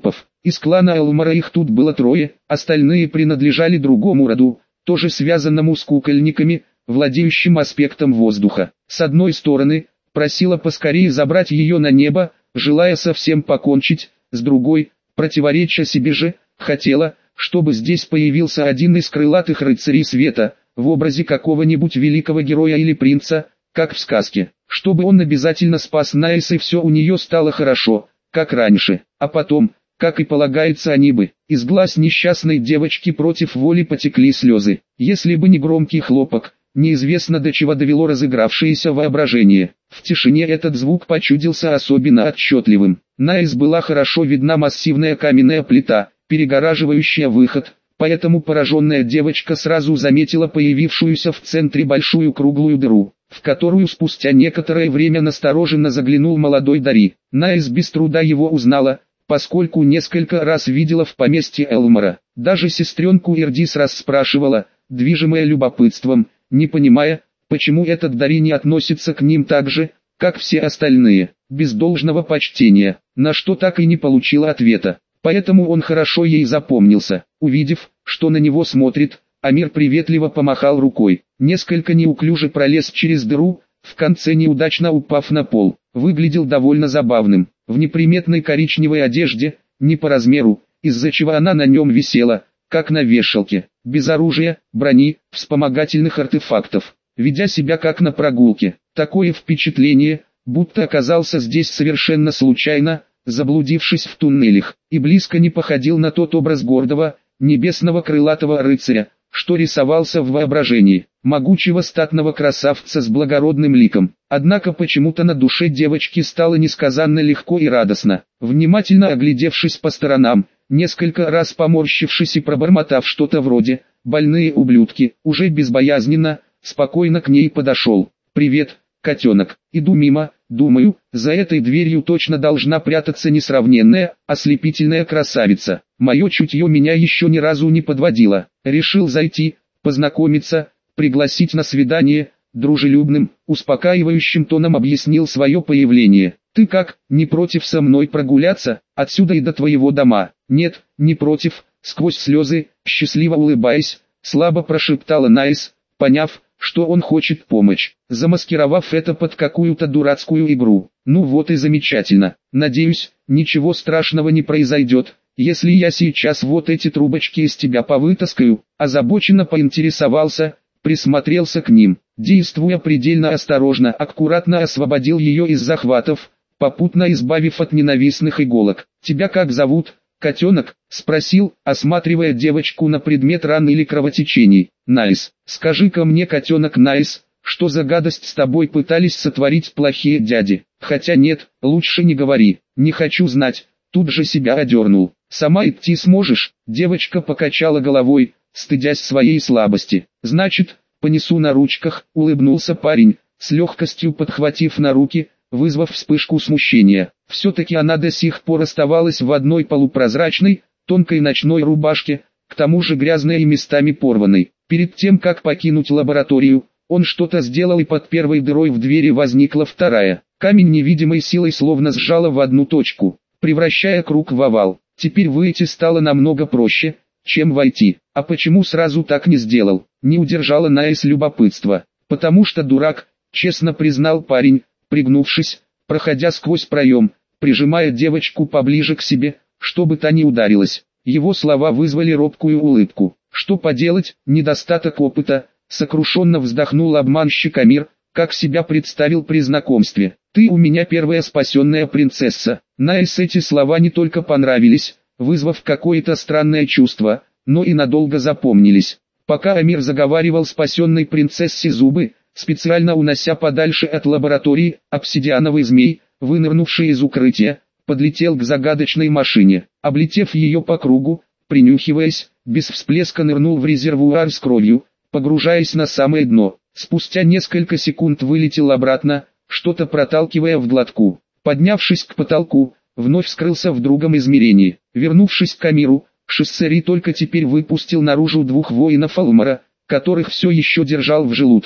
Из клана Элмара их тут было трое, остальные принадлежали другому роду, тоже связанному с кукольниками, владеющим аспектом воздуха. С одной стороны, просила поскорее забрать ее на небо, желая совсем покончить, с другой, противореча себе же, хотела, чтобы здесь появился один из крылатых рыцарей света, в образе какого-нибудь великого героя или принца, как в сказке, чтобы он обязательно спас Наис и все у нее стало хорошо, как раньше, а потом, как и полагается они бы, из глаз несчастной девочки против воли потекли слезы, если бы не громкий хлопок, неизвестно до чего довело разыгравшееся воображение. В тишине этот звук почудился особенно отчетливым. Наис была хорошо видна массивная каменная плита, перегораживающая выход, поэтому пораженная девочка сразу заметила появившуюся в центре большую круглую дыру, в которую спустя некоторое время настороженно заглянул молодой Дари. Наис без труда его узнала, поскольку несколько раз видела в поместье Элмара. Даже сестренку Ирдис расспрашивала, движимая любопытством, не понимая, почему этот Дари не относится к ним так же, как все остальные, без должного почтения, на что так и не получила ответа. Поэтому он хорошо ей запомнился. Увидев, что на него смотрит, Амир приветливо помахал рукой, несколько неуклюже пролез через дыру, в конце неудачно упав на пол. Выглядел довольно забавным, в неприметной коричневой одежде, не по размеру, из-за чего она на нем висела, как на вешалке, без оружия, брони, вспомогательных артефактов, ведя себя как на прогулке. Такое впечатление, будто оказался здесь совершенно случайно, заблудившись в туннелях, и близко не походил на тот образ гордого, небесного крылатого рыцаря, что рисовался в воображении, могучего статного красавца с благородным ликом. Однако почему-то на душе девочки стало несказанно легко и радостно. Внимательно оглядевшись по сторонам, несколько раз поморщившись и пробормотав что-то вроде «больные ублюдки», уже безбоязненно, спокойно к ней подошел. «Привет, котенок, иду мимо, думаю, за этой дверью точно должна прятаться несравненная, ослепительная красавица. Мое чутье меня еще ни разу не подводило. Решил зайти, познакомиться, пригласить на свидание», дружелюбным, успокаивающим тоном объяснил свое появление. «Ты как, не против со мной прогуляться, отсюда и до твоего дома?» «Нет, не против», сквозь слезы, счастливо улыбаясь, слабо прошептала Наис, поняв, что он хочет помочь, замаскировав это под какую-то дурацкую игру. «Ну вот и замечательно. Надеюсь, ничего страшного не произойдет, если я сейчас вот эти трубочки из тебя повытаскаю», озабоченно поинтересовался, присмотрелся к ним, действуя предельно осторожно, аккуратно освободил ее из захватов, попутно избавив от ненавистных иголок. «Тебя как зовут, котенок?» — спросил, осматривая девочку на предмет ран или кровотечений. «Наис, скажи-ка мне, котенок Наис, что за гадость с тобой пытались сотворить плохие дяди? Хотя нет, лучше не говори, не хочу знать». Тут же себя одернул. «Сама идти сможешь?» Девочка покачала головой, стыдясь своей слабости. «Значит, понесу на ручках», — улыбнулся парень, с легкостью подхватив на руки, вызвав вспышку смущения. Все-таки она до сих пор оставалась в одной полупрозрачной, тонкой ночной рубашке, к тому же грязной и местами порванной. Перед тем как покинуть лабораторию, он что-то сделал, и под первой дырой в двери возникла вторая. Камень невидимой силой словно сжало в одну точку, превращая круг в овал. Теперь выйти стало намного проще, чем войти. «А почему сразу так не сделал?» — не удержала Наис любопытства. «Потому что дурак», — честно признал парень, пригнувшись, проходя сквозь проем, прижимая девочку поближе к себе, чтобы та не ударилась. Его слова вызвали робкую улыбку. «Что поделать, недостаток опыта», — сокрушенно вздохнул обманщик Амир, как себя представил при знакомстве. «Ты у меня первая спасенная принцесса». Наис эти слова не только понравились, вызвав какое-то странное чувство, но и надолго запомнились. Пока Амир заговаривал спасенной принцессе зубы, специально унося подальше от лаборатории, обсидиановый змей, вынырнувший из укрытия, подлетел к загадочной машине. Облетев ее по кругу, принюхиваясь, без всплеска нырнул в резервуар с кровью, погружаясь на самое дно. Спустя несколько секунд вылетел обратно, что-то проталкивая в глотку. Поднявшись к потолку, вновь скрылся в другом измерении. Вернувшись к Амиру, Шессери только теперь выпустил наружу двух воинов Элмара, которых все еще держал в желудке.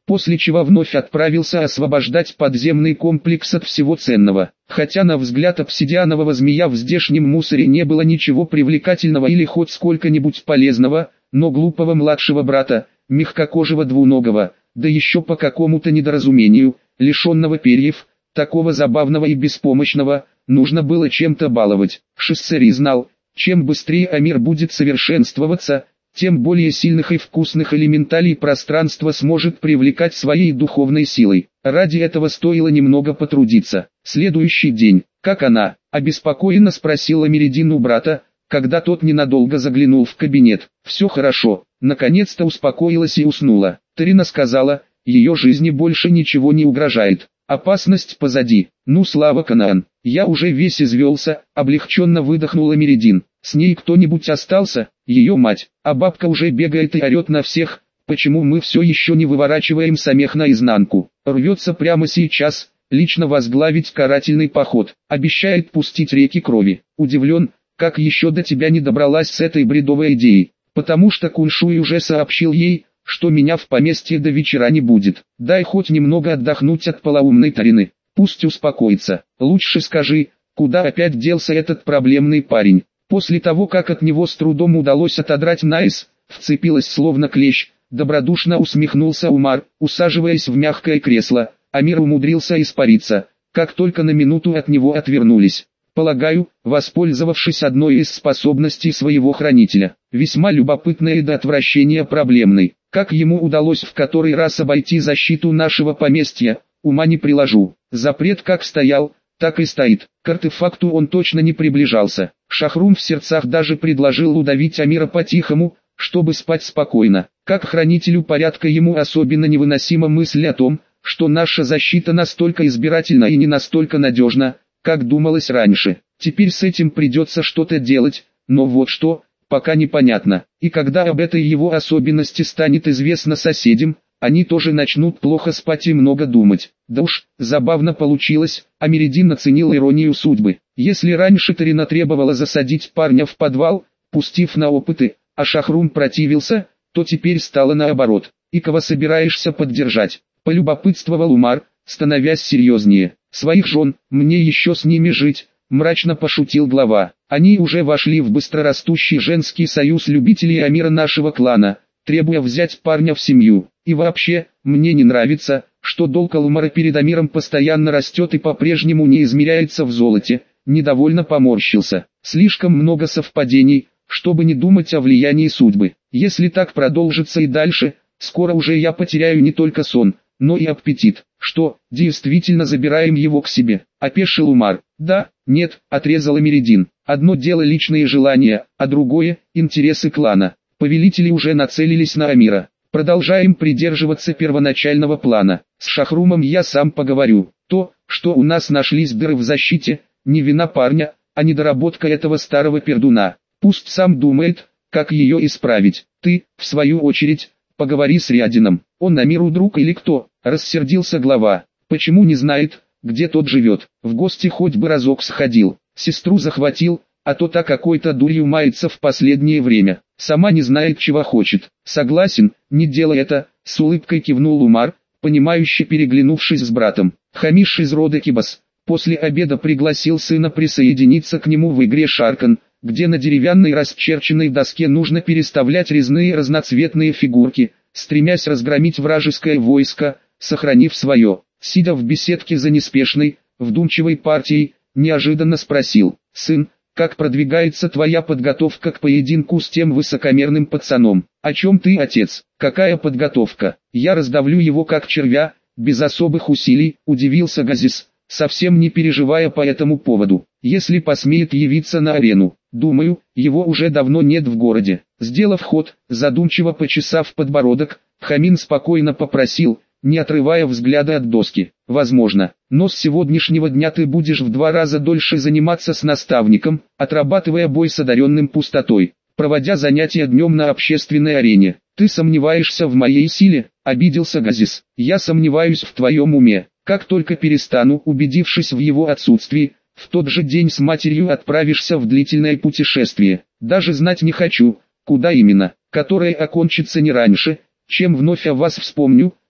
после чего вновь отправился освобождать подземный комплекс от всего ценного. Хотя на взгляд обсидианового змея в здешнем мусоре не было ничего привлекательного или хоть сколько-нибудь полезного, но глупого младшего брата, мягкокожего двуногого, да еще по какому-то недоразумению, лишенного перьев, такого забавного и беспомощного, нужно было чем-то баловать. Шессери знал, чем быстрее Амир будет совершенствоваться, тем более сильных и вкусных элементалей пространство сможет привлекать своей духовной силой. Ради этого стоило немного потрудиться. Следующий день, как она, обеспокоенно спросила Меридин у брата, когда тот ненадолго заглянул в кабинет. Все хорошо, наконец-то успокоилась и уснула. Тарина сказала, ее жизни больше ничего не угрожает. Опасность позади. Ну слава Канаан, я уже весь извелся, облегченно выдохнула Меридин. С ней кто-нибудь остался? Ее мать, а бабка уже бегает и орет на всех, почему мы все еще не выворачиваем самих наизнанку. Рвется прямо сейчас, лично возглавить карательный поход, обещает пустить реки крови. Удивлен, как еще до тебя не добралась с этой бредовой идеей, потому что Куншуй уже сообщил ей, что меня в поместье до вечера не будет. Дай хоть немного отдохнуть от полоумной Тарины, пусть успокоится. Лучше скажи, куда опять делся этот проблемный парень. После того, как от него с трудом удалось отодрать Найс, вцепилась словно клещ, добродушно усмехнулся Умар, усаживаясь в мягкое кресло. Амир умудрился испариться, как только на минуту от него отвернулись. Полагаю, воспользовавшись одной из способностей своего хранителя, весьма любопытной и до отвращения проблемной. Как ему удалось в который раз обойти защиту нашего поместья, ума не приложу. Запрет как стоял, так и стоит. К артефакту он точно не приближался. Шахрум в сердцах даже предложил удавить Амира по-тихому, чтобы спать спокойно. Как хранителю порядка ему особенно невыносима мысль о том, что наша защита настолько избирательна и не настолько надежна, как думалось раньше. Теперь с этим придется что-то делать, но вот что, пока непонятно. И когда об этой его особенности станет известно соседям, они тоже начнут плохо спать и много думать. Да уж, забавно получилось, а Меридин оценил иронию судьбы. Если раньше Тарина требовала засадить парня в подвал, пустив на опыты, а Шахрум противился, то теперь стало наоборот. И кого собираешься поддержать? Полюбопытствовал Умар, становясь серьезнее. Своих жен, мне еще с ними жить, мрачно пошутил глава. Они уже вошли в быстрорастущий женский союз любителей Амира нашего клана, требуя взять парня в семью. И вообще, мне не нравится, что долг Умара перед Амиром постоянно растет и по-прежнему не измеряется в золоте. Недовольно поморщился. Слишком много совпадений, чтобы не думать о влиянии судьбы. Если так продолжится и дальше, скоро уже я потеряю не только сон, но и аппетит. Что, действительно забираем его к себе? Опешил Умар. Да, нет, отрезала Меридин. Одно дело личные желания, а другое – интересы клана. Повелители уже нацелились на Амира. Продолжаем придерживаться первоначального плана. С Шахрумом я сам поговорю. То, что у нас нашлись дыры в защите, не вина парня, а недоработка этого старого пердуна. Пусть сам думает, как ее исправить. Ты, в свою очередь, поговори с Рядином. Он Амиру друг или кто? Рассердился глава. Почему не знает, где тот живет? В гости хоть бы разок сходил. Сестру захватил, а то та какой-то дурью мается в последнее время. Сама не знает, чего хочет. Согласен, не делай это, с улыбкой кивнул Умар, понимающе переглянувшись с братом. Хамиш из рода Кибас после обеда пригласил сына присоединиться к нему в игре Шаркан, где на деревянной расчерченной доске нужно переставлять резные разноцветные фигурки, стремясь разгромить вражеское войско, сохранив свое. Сидя в беседке за неспешной, вдумчивой партией, неожиданно спросил: «Сын, как продвигается твоя подготовка к поединку с тем высокомерным пацаном?» «О чем ты, отец? Какая подготовка? Я раздавлю его как червя, без особых усилий», — удивился Газис, совсем не переживая по этому поводу. «Если посмеет явиться на арену, думаю, его уже давно нет в городе». Сделав ход, задумчиво почесав подбородок, Хамин спокойно попросил, не отрывая взгляда от доски: «Возможно, но с сегодняшнего дня ты будешь в 2 раза дольше заниматься с наставником, отрабатывая бой с одаренным пустотой, проводя занятия днем на общественной арене. Ты сомневаешься в моей силе?» — обиделся Газис. «Я сомневаюсь в твоем уме. Как только перестану, убедившись в его отсутствии, в тот же день с матерью отправишься в длительное путешествие. Даже знать не хочу, куда именно, которое окончится не раньше, чем вновь о вас вспомню»,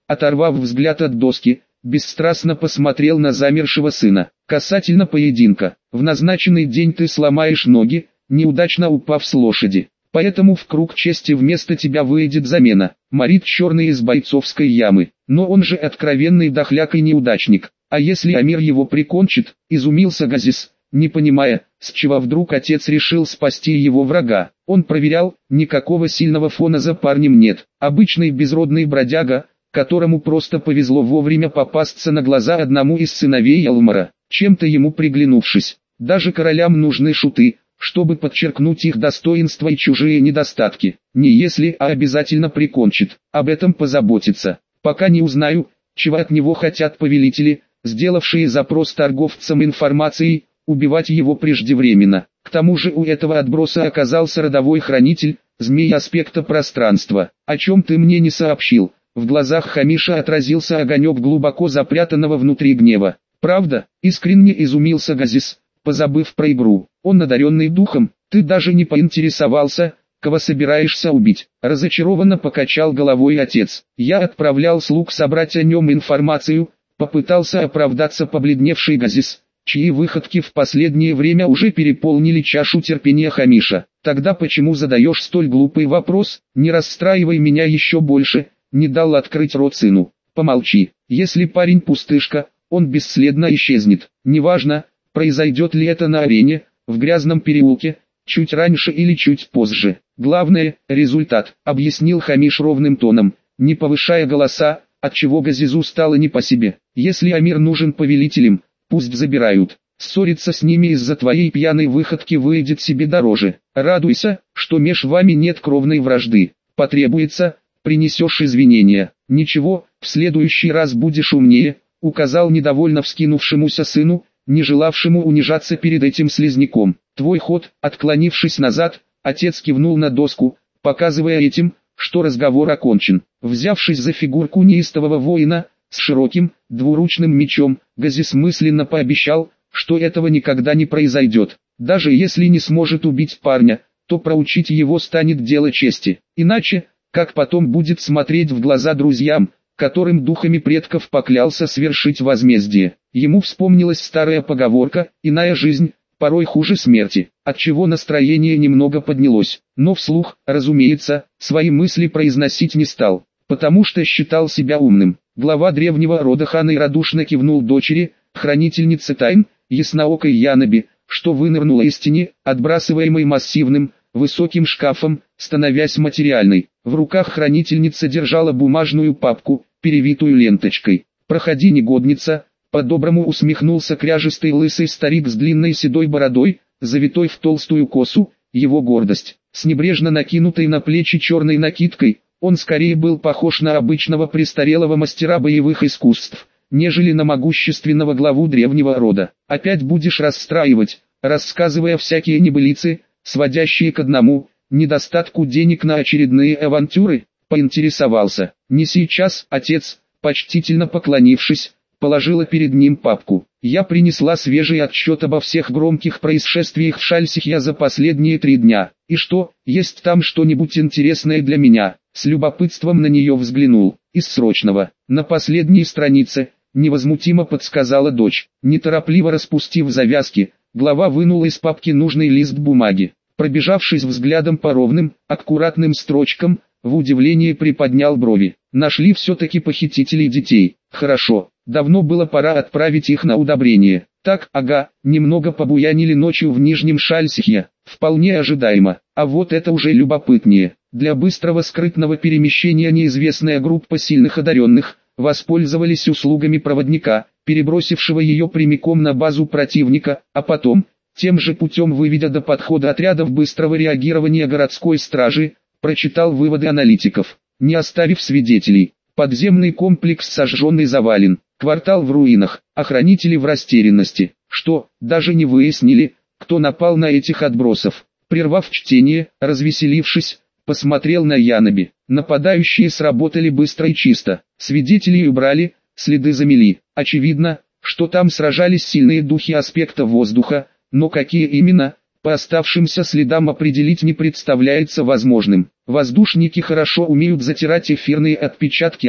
оторвав взгляд от доски, бесстрастно посмотрел на замершего сына. Касательно поединка, в назначенный день ты сломаешь ноги, неудачно упав с лошади. Поэтому в круг чести вместо тебя выйдет замена. Марит черный из бойцовской ямы, но он же откровенный дохляк и неудачник. А если Амир его прикончит, изумился Газис, не понимая, с чего вдруг отец решил спасти его врага. Он проверял, никакого сильного фона за парнем нет. Обычный безродный бродяга, которому просто повезло вовремя попасться на глаза одному из сыновей Элмара, чем-то ему приглянувшись. Даже королям нужны шуты, чтобы подчеркнуть их достоинства и чужие недостатки. Не если, а обязательно прикончит. Об этом позаботиться. Пока не узнаю, чего от него хотят повелители, сделавшие запрос торговцам информацией, убивать его преждевременно. К тому же у этого отброса оказался родовой хранитель, змей аспекта пространства. О чем ты мне не сообщил? В глазах Хамиша отразился огонек глубоко запрятанного внутри гнева. «Правда?» — искренне изумился Газис, позабыв про игру. «Он одаренный духом, ты даже не поинтересовался, кого собираешься убить». Разочарованно покачал головой отец. «Я отправлял слуг собрать о нем информацию», — попытался оправдаться побледневший Газис, чьи выходки в последнее время уже переполнили чашу терпения Хамиша. «Тогда почему задаешь столь глупый вопрос? Не расстраивай меня еще больше», — не дал открыть рот сыну. «Помолчи. Если парень пустышка, он бесследно исчезнет. Неважно, произойдет ли это на арене, в грязном переулке, чуть раньше или чуть позже. Главное – результат», – объяснил Хамиш ровным тоном, не повышая голоса, отчего Газизу стало не по себе. «Если Амир нужен повелителям, пусть забирают. Ссориться с ними из-за твоей пьяной выходки выйдет себе дороже. Радуйся, что меж вами нет кровной вражды. Потребуется, принесешь извинения. Ничего, в следующий раз будешь умнее», – указал недовольно вскинувшемуся сыну, не желавшему унижаться перед этим слизняком. «Твой ход», — отклонившись назад, отец кивнул на доску, показывая этим, что разговор окончен. Взявшись за фигурку неистового воина, с широким, двуручным мечом, Газис мысленно пообещал, что этого никогда не произойдет. Даже если не сможет убить парня, то проучить его станет дело чести. Иначе, как потом будет смотреть в глаза друзьям, которым духами предков поклялся свершить возмездие. Ему вспомнилась старая поговорка «иная жизнь, порой хуже смерти», отчего настроение немного поднялось, но вслух, разумеется, свои мысли произносить не стал, потому что считал себя умным. Глава древнего рода Ханы радушно кивнул дочери, хранительнице тайн, ясноокой Яноби, что вынырнула из тени, отбрасываемой массивным, высоким шкафом, становясь материальной. В руках хранительница держала бумажную папку, перевитую ленточкой. «Проходи, негодница», — по-доброму усмехнулся кряжистый лысый старик с длинной седой бородой, завитой в толстую косу, его гордость. С небрежно накинутой на плечи черной накидкой, он скорее был похож на обычного престарелого мастера боевых искусств, нежели на могущественного главу древнего рода. «Опять будешь расстраивать, рассказывая всякие небылицы, сводящие к одному – недостатку денег на очередные авантюры?» — поинтересовался. «Не сейчас», — отец, почтительно поклонившись, положила перед ним папку. «Я принесла свежий отчет обо всех громких происшествиях в Шальсихе за последние 3 дня. И что, есть там что-нибудь интересное для меня?» С любопытством на нее взглянул. «Из срочного. На последней странице», — невозмутимо подсказала дочь. Неторопливо распустив завязки, глава вынул из папки нужный лист бумаги. Пробежавшись взглядом по ровным, аккуратным строчкам, в удивлении приподнял брови. «Нашли все-таки похитителей детей. Хорошо, давно было пора отправить их на удобрение. Так, ага, немного побуянили ночью в Нижнем Шальсихе. Вполне ожидаемо. А вот это уже любопытнее. Для быстрого скрытного перемещения неизвестная группа сильных одаренных воспользовались услугами проводника, перебросившего ее прямиком на базу противника, а потом, тем же путем выведя до подхода отрядов быстрого реагирования городской стражи, прочитал выводы аналитиков. Не оставив свидетелей, подземный комплекс сожжен и завален, квартал в руинах, охранители в растерянности. Что, даже не выяснили, кто напал на этих отбросов? Прервав чтение, развеселившись, посмотрел на Яноби. Нападающие сработали быстро и чисто. Свидетелей убрали, следы замели. Очевидно, что там сражались сильные духи аспекта воздуха, но какие именно, по оставшимся следам определить не представляется возможным. Воздушники хорошо умеют затирать эфирные отпечатки аур.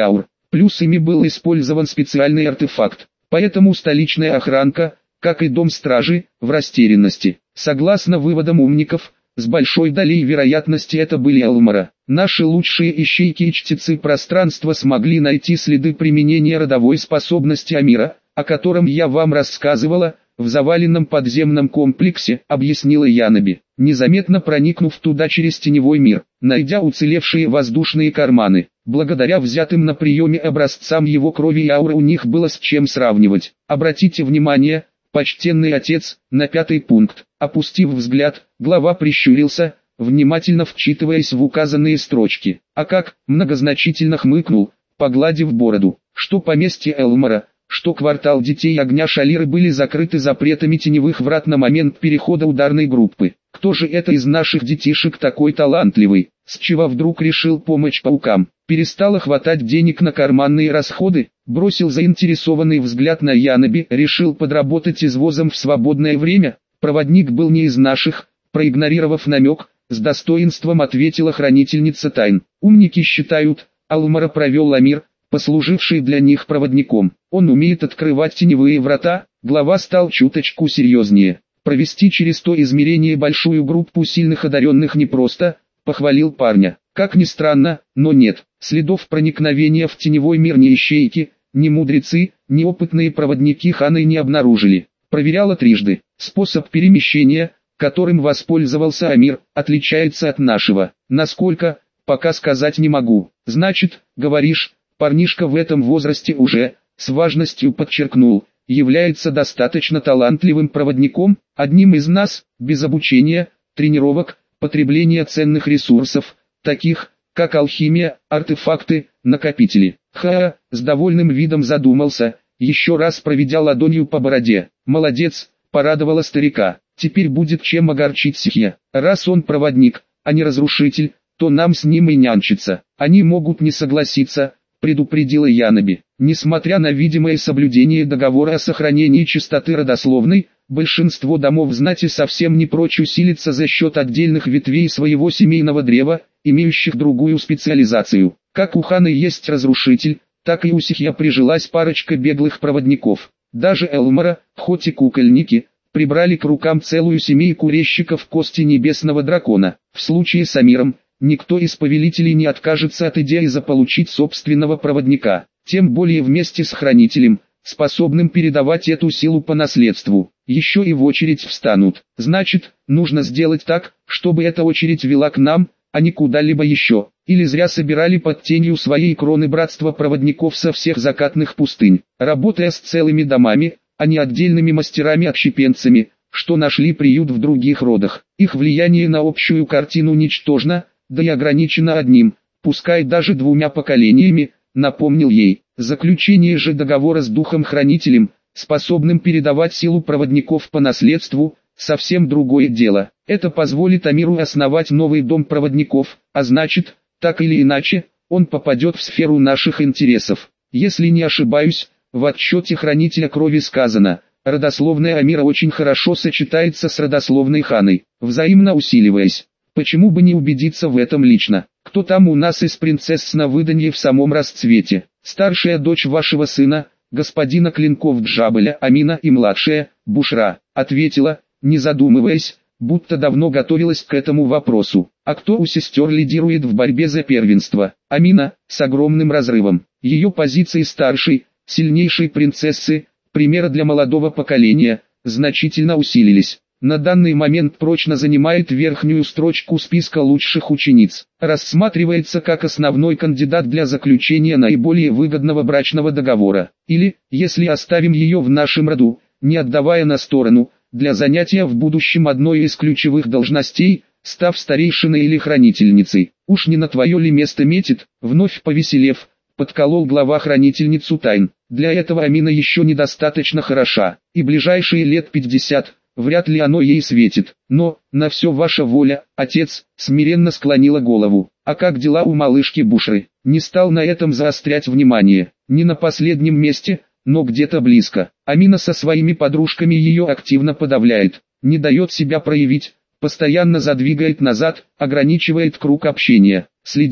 Плюс ими был использован специальный артефакт. Поэтому столичная охранка, как и дом стражи, в растерянности. Согласно выводам умников, с большой долей вероятности это были Элмара. Наши лучшие ищейки и чтецы пространства смогли найти следы применения родовой способности Амира, о котором я вам рассказывала, в заваленном подземном комплексе, объяснила Яноби, незаметно проникнув туда через теневой мир, найдя уцелевшие воздушные карманы. Благодаря взятым на приеме образцам его крови и ауры у них было с чем сравнивать. Обратите внимание, почтенный отец, на 5-й пункт. Опустив взгляд, глава прищурился, внимательно вчитываясь в указанные строчки. А как, многозначительно хмыкнул, погладив бороду, что поместье Элмара, что квартал детей огня Шалиры были закрыты запретами теневых врат на момент перехода ударной группы. Кто же это из наших детишек такой талантливый, с чего вдруг решил помочь паукам? Перестало хватать денег на карманные расходы, бросил заинтересованный взгляд на Яноби, решил подработать извозом в свободное время. Проводник был не из наших, проигнорировав намек, с достоинством ответила хранительница тайн. Умники считают, Алмара провел Амир, послуживший для них проводником. Он умеет открывать теневые врата. Глава стал чуточку серьезнее. Провести через то измерение большую группу сильных одаренных непросто, похвалил парня. Как ни странно, но нет, следов проникновения в теневой мир ни ищейки, ни мудрецы, ни опытные проводники Ханы не обнаружили. Проверяла трижды. Способ перемещения, которым воспользовался Амир, отличается от нашего. Насколько, пока сказать не могу. Значит, говоришь, парнишка в этом возрасте уже, с важностью подчеркнул, является достаточно талантливым проводником, одним из нас, без обучения, тренировок, потребления ценных ресурсов, таких, как алхимия, артефакты, накопители. С довольным видом задумался, еще раз проведя ладонью по бороде. Молодец, порадовала старика. Теперь будет чем огорчить Сихья. Раз он проводник, а не разрушитель, то нам с ним и нянчиться. Они могут не согласиться, предупредила Яноби. Несмотря на видимое соблюдение договора о сохранении чистоты родословной, большинство домов знати совсем не прочь усилиться за счет отдельных ветвей своего семейного древа, имеющих другую специализацию. Как у Ханы есть разрушитель, так и у Сихья прижилась парочка беглых проводников. Даже Элмара, хоть и кукольники, прибрали к рукам целую семейку резчиков кости небесного дракона. В случае с Амиром, никто из повелителей не откажется от идеи заполучить собственного проводника, тем более вместе с хранителем, способным передавать эту силу по наследству. Еще и в очередь встанут. Значит, нужно сделать так, чтобы эта очередь вела к нам, а не куда-либо еще. Или зря собирали под тенью своей кроны братство проводников со всех закатных пустынь, работая с целыми домами, а не отдельными мастерами-отщепенцами, что нашли приют в других родах. Их влияние на общую картину ничтожно, да и ограничено одним, пускай даже 2 поколениями, напомнил ей. Заключение же договора с духом-хранителем, способным передавать силу проводников по наследству, совсем другое дело. Это позволит Амиру основать новый дом проводников, а значит, так или иначе, он попадет в сферу наших интересов. Если не ошибаюсь, в отчете хранителя крови сказано, родословная Амира очень хорошо сочетается с родословной Ханой, взаимно усиливаясь. Почему бы не убедиться в этом лично? Кто там у нас из принцесс на выданье в самом расцвете? Старшая дочь вашего сына, господина Клинков Джабеля Амина, и младшая, Бушра, ответила, не задумываясь, будто давно готовилась к этому вопросу. А кто у сестер лидирует в борьбе за первенство? Амина, с огромным разрывом. Ее позиции старшей, сильнейшей принцессы, примера для молодого поколения, значительно усилились. На данный момент прочно занимает верхнюю строчку списка лучших учениц. Рассматривается как основной кандидат для заключения наиболее выгодного брачного договора. Или, если оставим ее в нашем роду, не отдавая на сторону, для занятия в будущем одной из ключевых должностей, став старейшиной или хранительницей. Уж не на твое ли место метит? Вновь повеселев, подколол глава хранительницу тайн. Для этого Амина еще недостаточно хороша, и ближайшие лет 50, вряд ли оно ей светит. Но, на все ваша воля, отец, смиренно склонила голову. А как дела у малышки Бушры? Не стал на этом заострять внимание. Не на последнем месте, но где-то близко. Амина со своими подружками ее активно подавляет, не дает себя проявить, постоянно задвигает назад, ограничивает круг общения, следит,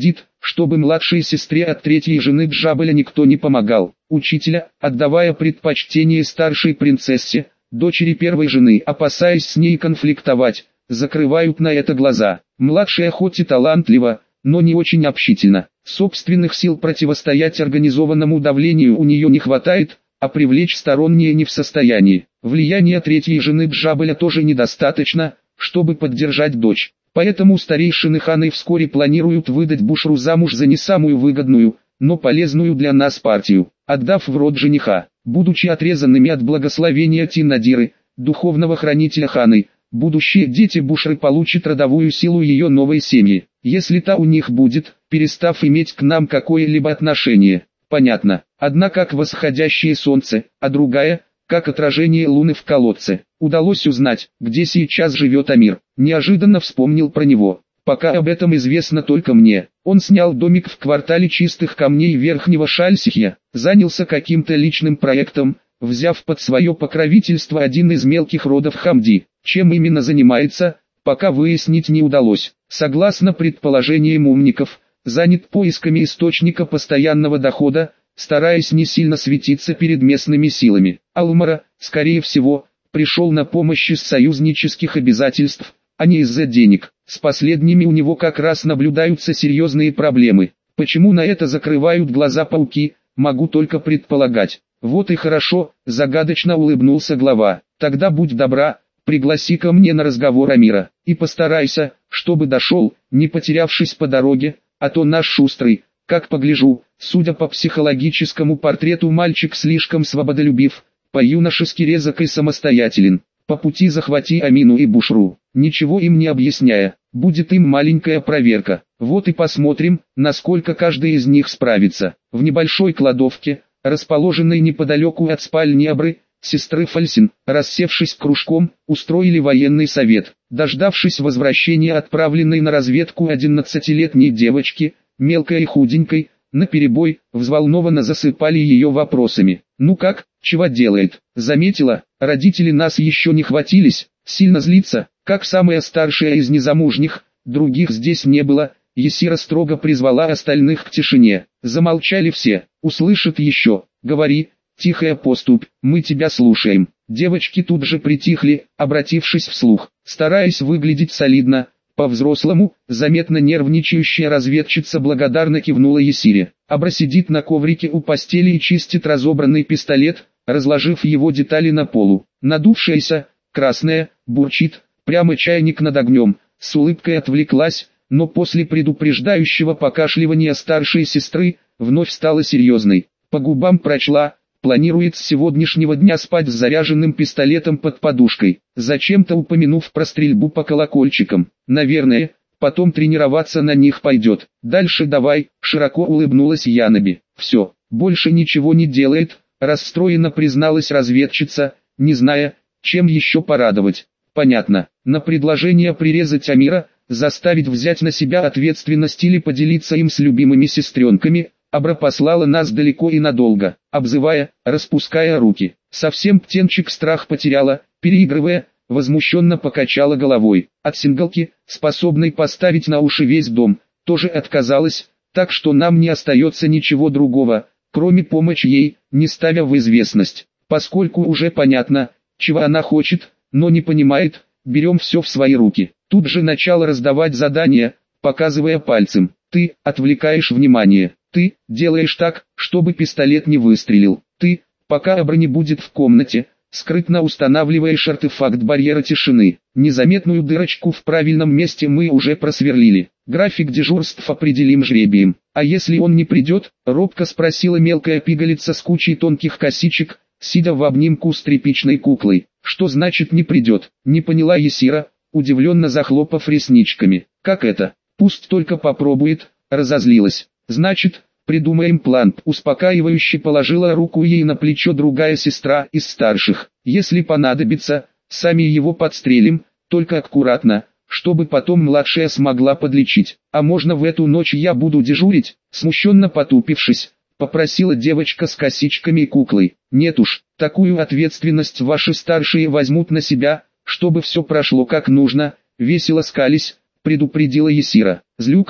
чтобы младшей сестре от третьей жены Джабаля никто не помогал. Учителя, отдавая предпочтение старшей принцессе, дочери первой жены, опасаясь с ней конфликтовать, закрывают на это глаза. Младшая хоть и талантлива, но не очень общительна. Собственных сил противостоять организованному давлению у нее не хватает, а привлечь сторонние не в состоянии. Влияния третьей жены Джабаля тоже недостаточно, чтобы поддержать дочь. Поэтому старейшины ханы вскоре планируют выдать Бушру замуж за не самую выгодную, но полезную для нас партию, отдав в род жениха. Будучи отрезанными от благословения Тинадиры, духовного хранителя ханы, будущие дети Бушры получат родовую силу ее новой семьи, если та у них будет, перестав иметь к нам какое-либо отношение. Понятно. Одна как восходящее солнце, а другая – как отражение луны в колодце. Удалось узнать, где сейчас живет Амир. Неожиданно вспомнил про него. Пока об этом известно только мне. Он снял домик в квартале чистых камней Верхнего Шальсихья, занялся каким-то личным проектом, взяв под свое покровительство один из мелких родов Хамди. Чем именно занимается, пока выяснить не удалось. Согласно предположениям умников, занят поисками источника постоянного дохода, стараясь не сильно светиться перед местными силами. Алмара, скорее всего, пришел на помощь из союзнических обязательств, а не из-за денег. С последними у него как раз наблюдаются серьезные проблемы. Почему на это закрывают глаза пауки, могу только предполагать. Вот и хорошо, загадочно улыбнулся глава. Тогда будь добра, пригласи ко мне на разговор Амира, и постарайся, чтобы дошел, не потерявшись по дороге, а то наш шустрый, как погляжу, судя по психологическому портрету, мальчик слишком свободолюбив, по-юношески резок и самостоятелен. По пути захвати Амину и Бушру, ничего им не объясняя, будет им маленькая проверка. Вот и посмотрим, насколько каждый из них справится. В небольшой кладовке, расположенной неподалеку от спальни Абры, сестры Фальсин, рассевшись кружком, устроили военный совет. Дождавшись возвращения отправленной на разведку 11-летней девочки, мелкой и худенькой, наперебой, взволнованно засыпали ее вопросами. «Ну как, чего делает?» Заметила, родители нас еще не хватились, сильно злится, как самая старшая из незамужних, других здесь не было. Есира строго призвала остальных к тишине. Замолчали все. «Услышит еще, говори, тихая поступь, мы тебя слушаем». Девочки тут же притихли, обратившись вслух, стараясь выглядеть солидно. По-взрослому, заметно нервничающая разведчица благодарно кивнула Есире. Абра сидит на коврике у постели и чистит разобранный пистолет, разложив его детали на полу. Надувшаяся, красная, бурчит, прямо чайник над огнем, с улыбкой отвлеклась, но после предупреждающего покашливания старшей сестры, вновь стала серьезной. По губам прочла: планирует с сегодняшнего дня спать с заряженным пистолетом под подушкой, зачем-то упомянув про стрельбу по колокольчикам. Наверное, потом тренироваться на них пойдет. Дальше давай, широко улыбнулась Янаби. Все, больше ничего не делает, расстроенно призналась разведчица, не зная, чем еще порадовать. Понятно, на предложение прирезать Амира, заставить взять на себя ответственность или поделиться им с любимыми сестренками, Абра послала нас далеко и надолго, обзывая, распуская руки. Совсем птенчик страх потеряла, переигрывая, возмущенно покачала головой. От сингалки, способной поставить на уши весь дом, тоже отказалась, так что нам не остается ничего другого, кроме помочи ей, не ставя в известность. Поскольку уже понятно, чего она хочет, но не понимает, берем все в свои руки. Тут же начала раздавать задания, показывая пальцем. Ты отвлекаешь внимание. Ты делаешь так, чтобы пистолет не выстрелил. Ты, пока Абра не будет в комнате, скрытно устанавливаешь артефакт барьера тишины. Незаметную дырочку в правильном месте мы уже просверлили. График дежурств определим жребием. А если он не придет? Робко спросила мелкая пигалица с кучей тонких косичек, сидя в обнимку с тряпичной куклой. Что значит не придет? Не поняла Есира, удивленно захлопав ресничками. Как это? Пусть только попробует, разозлилась. Значит, придумаем план. Успокаивающе положила руку ей на плечо другая сестра из старших. Если понадобится, сами его подстрелим, только аккуратно, чтобы потом младшая смогла подлечить. А можно в эту ночь я буду дежурить? Смущенно потупившись, попросила девочка с косичками и куклой. Нет уж, такую ответственность ваши старшие возьмут на себя, чтобы все прошло как нужно, весело скались, предупредила Есира. Злюка,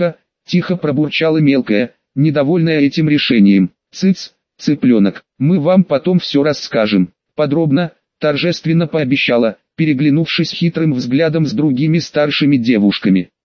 Тихо пробурчала мелкая, недовольная этим решением. «Цыц, цыпленок, мы вам потом все расскажем, подробно», торжественно пообещала, переглянувшись хитрым взглядом с другими старшими девушками.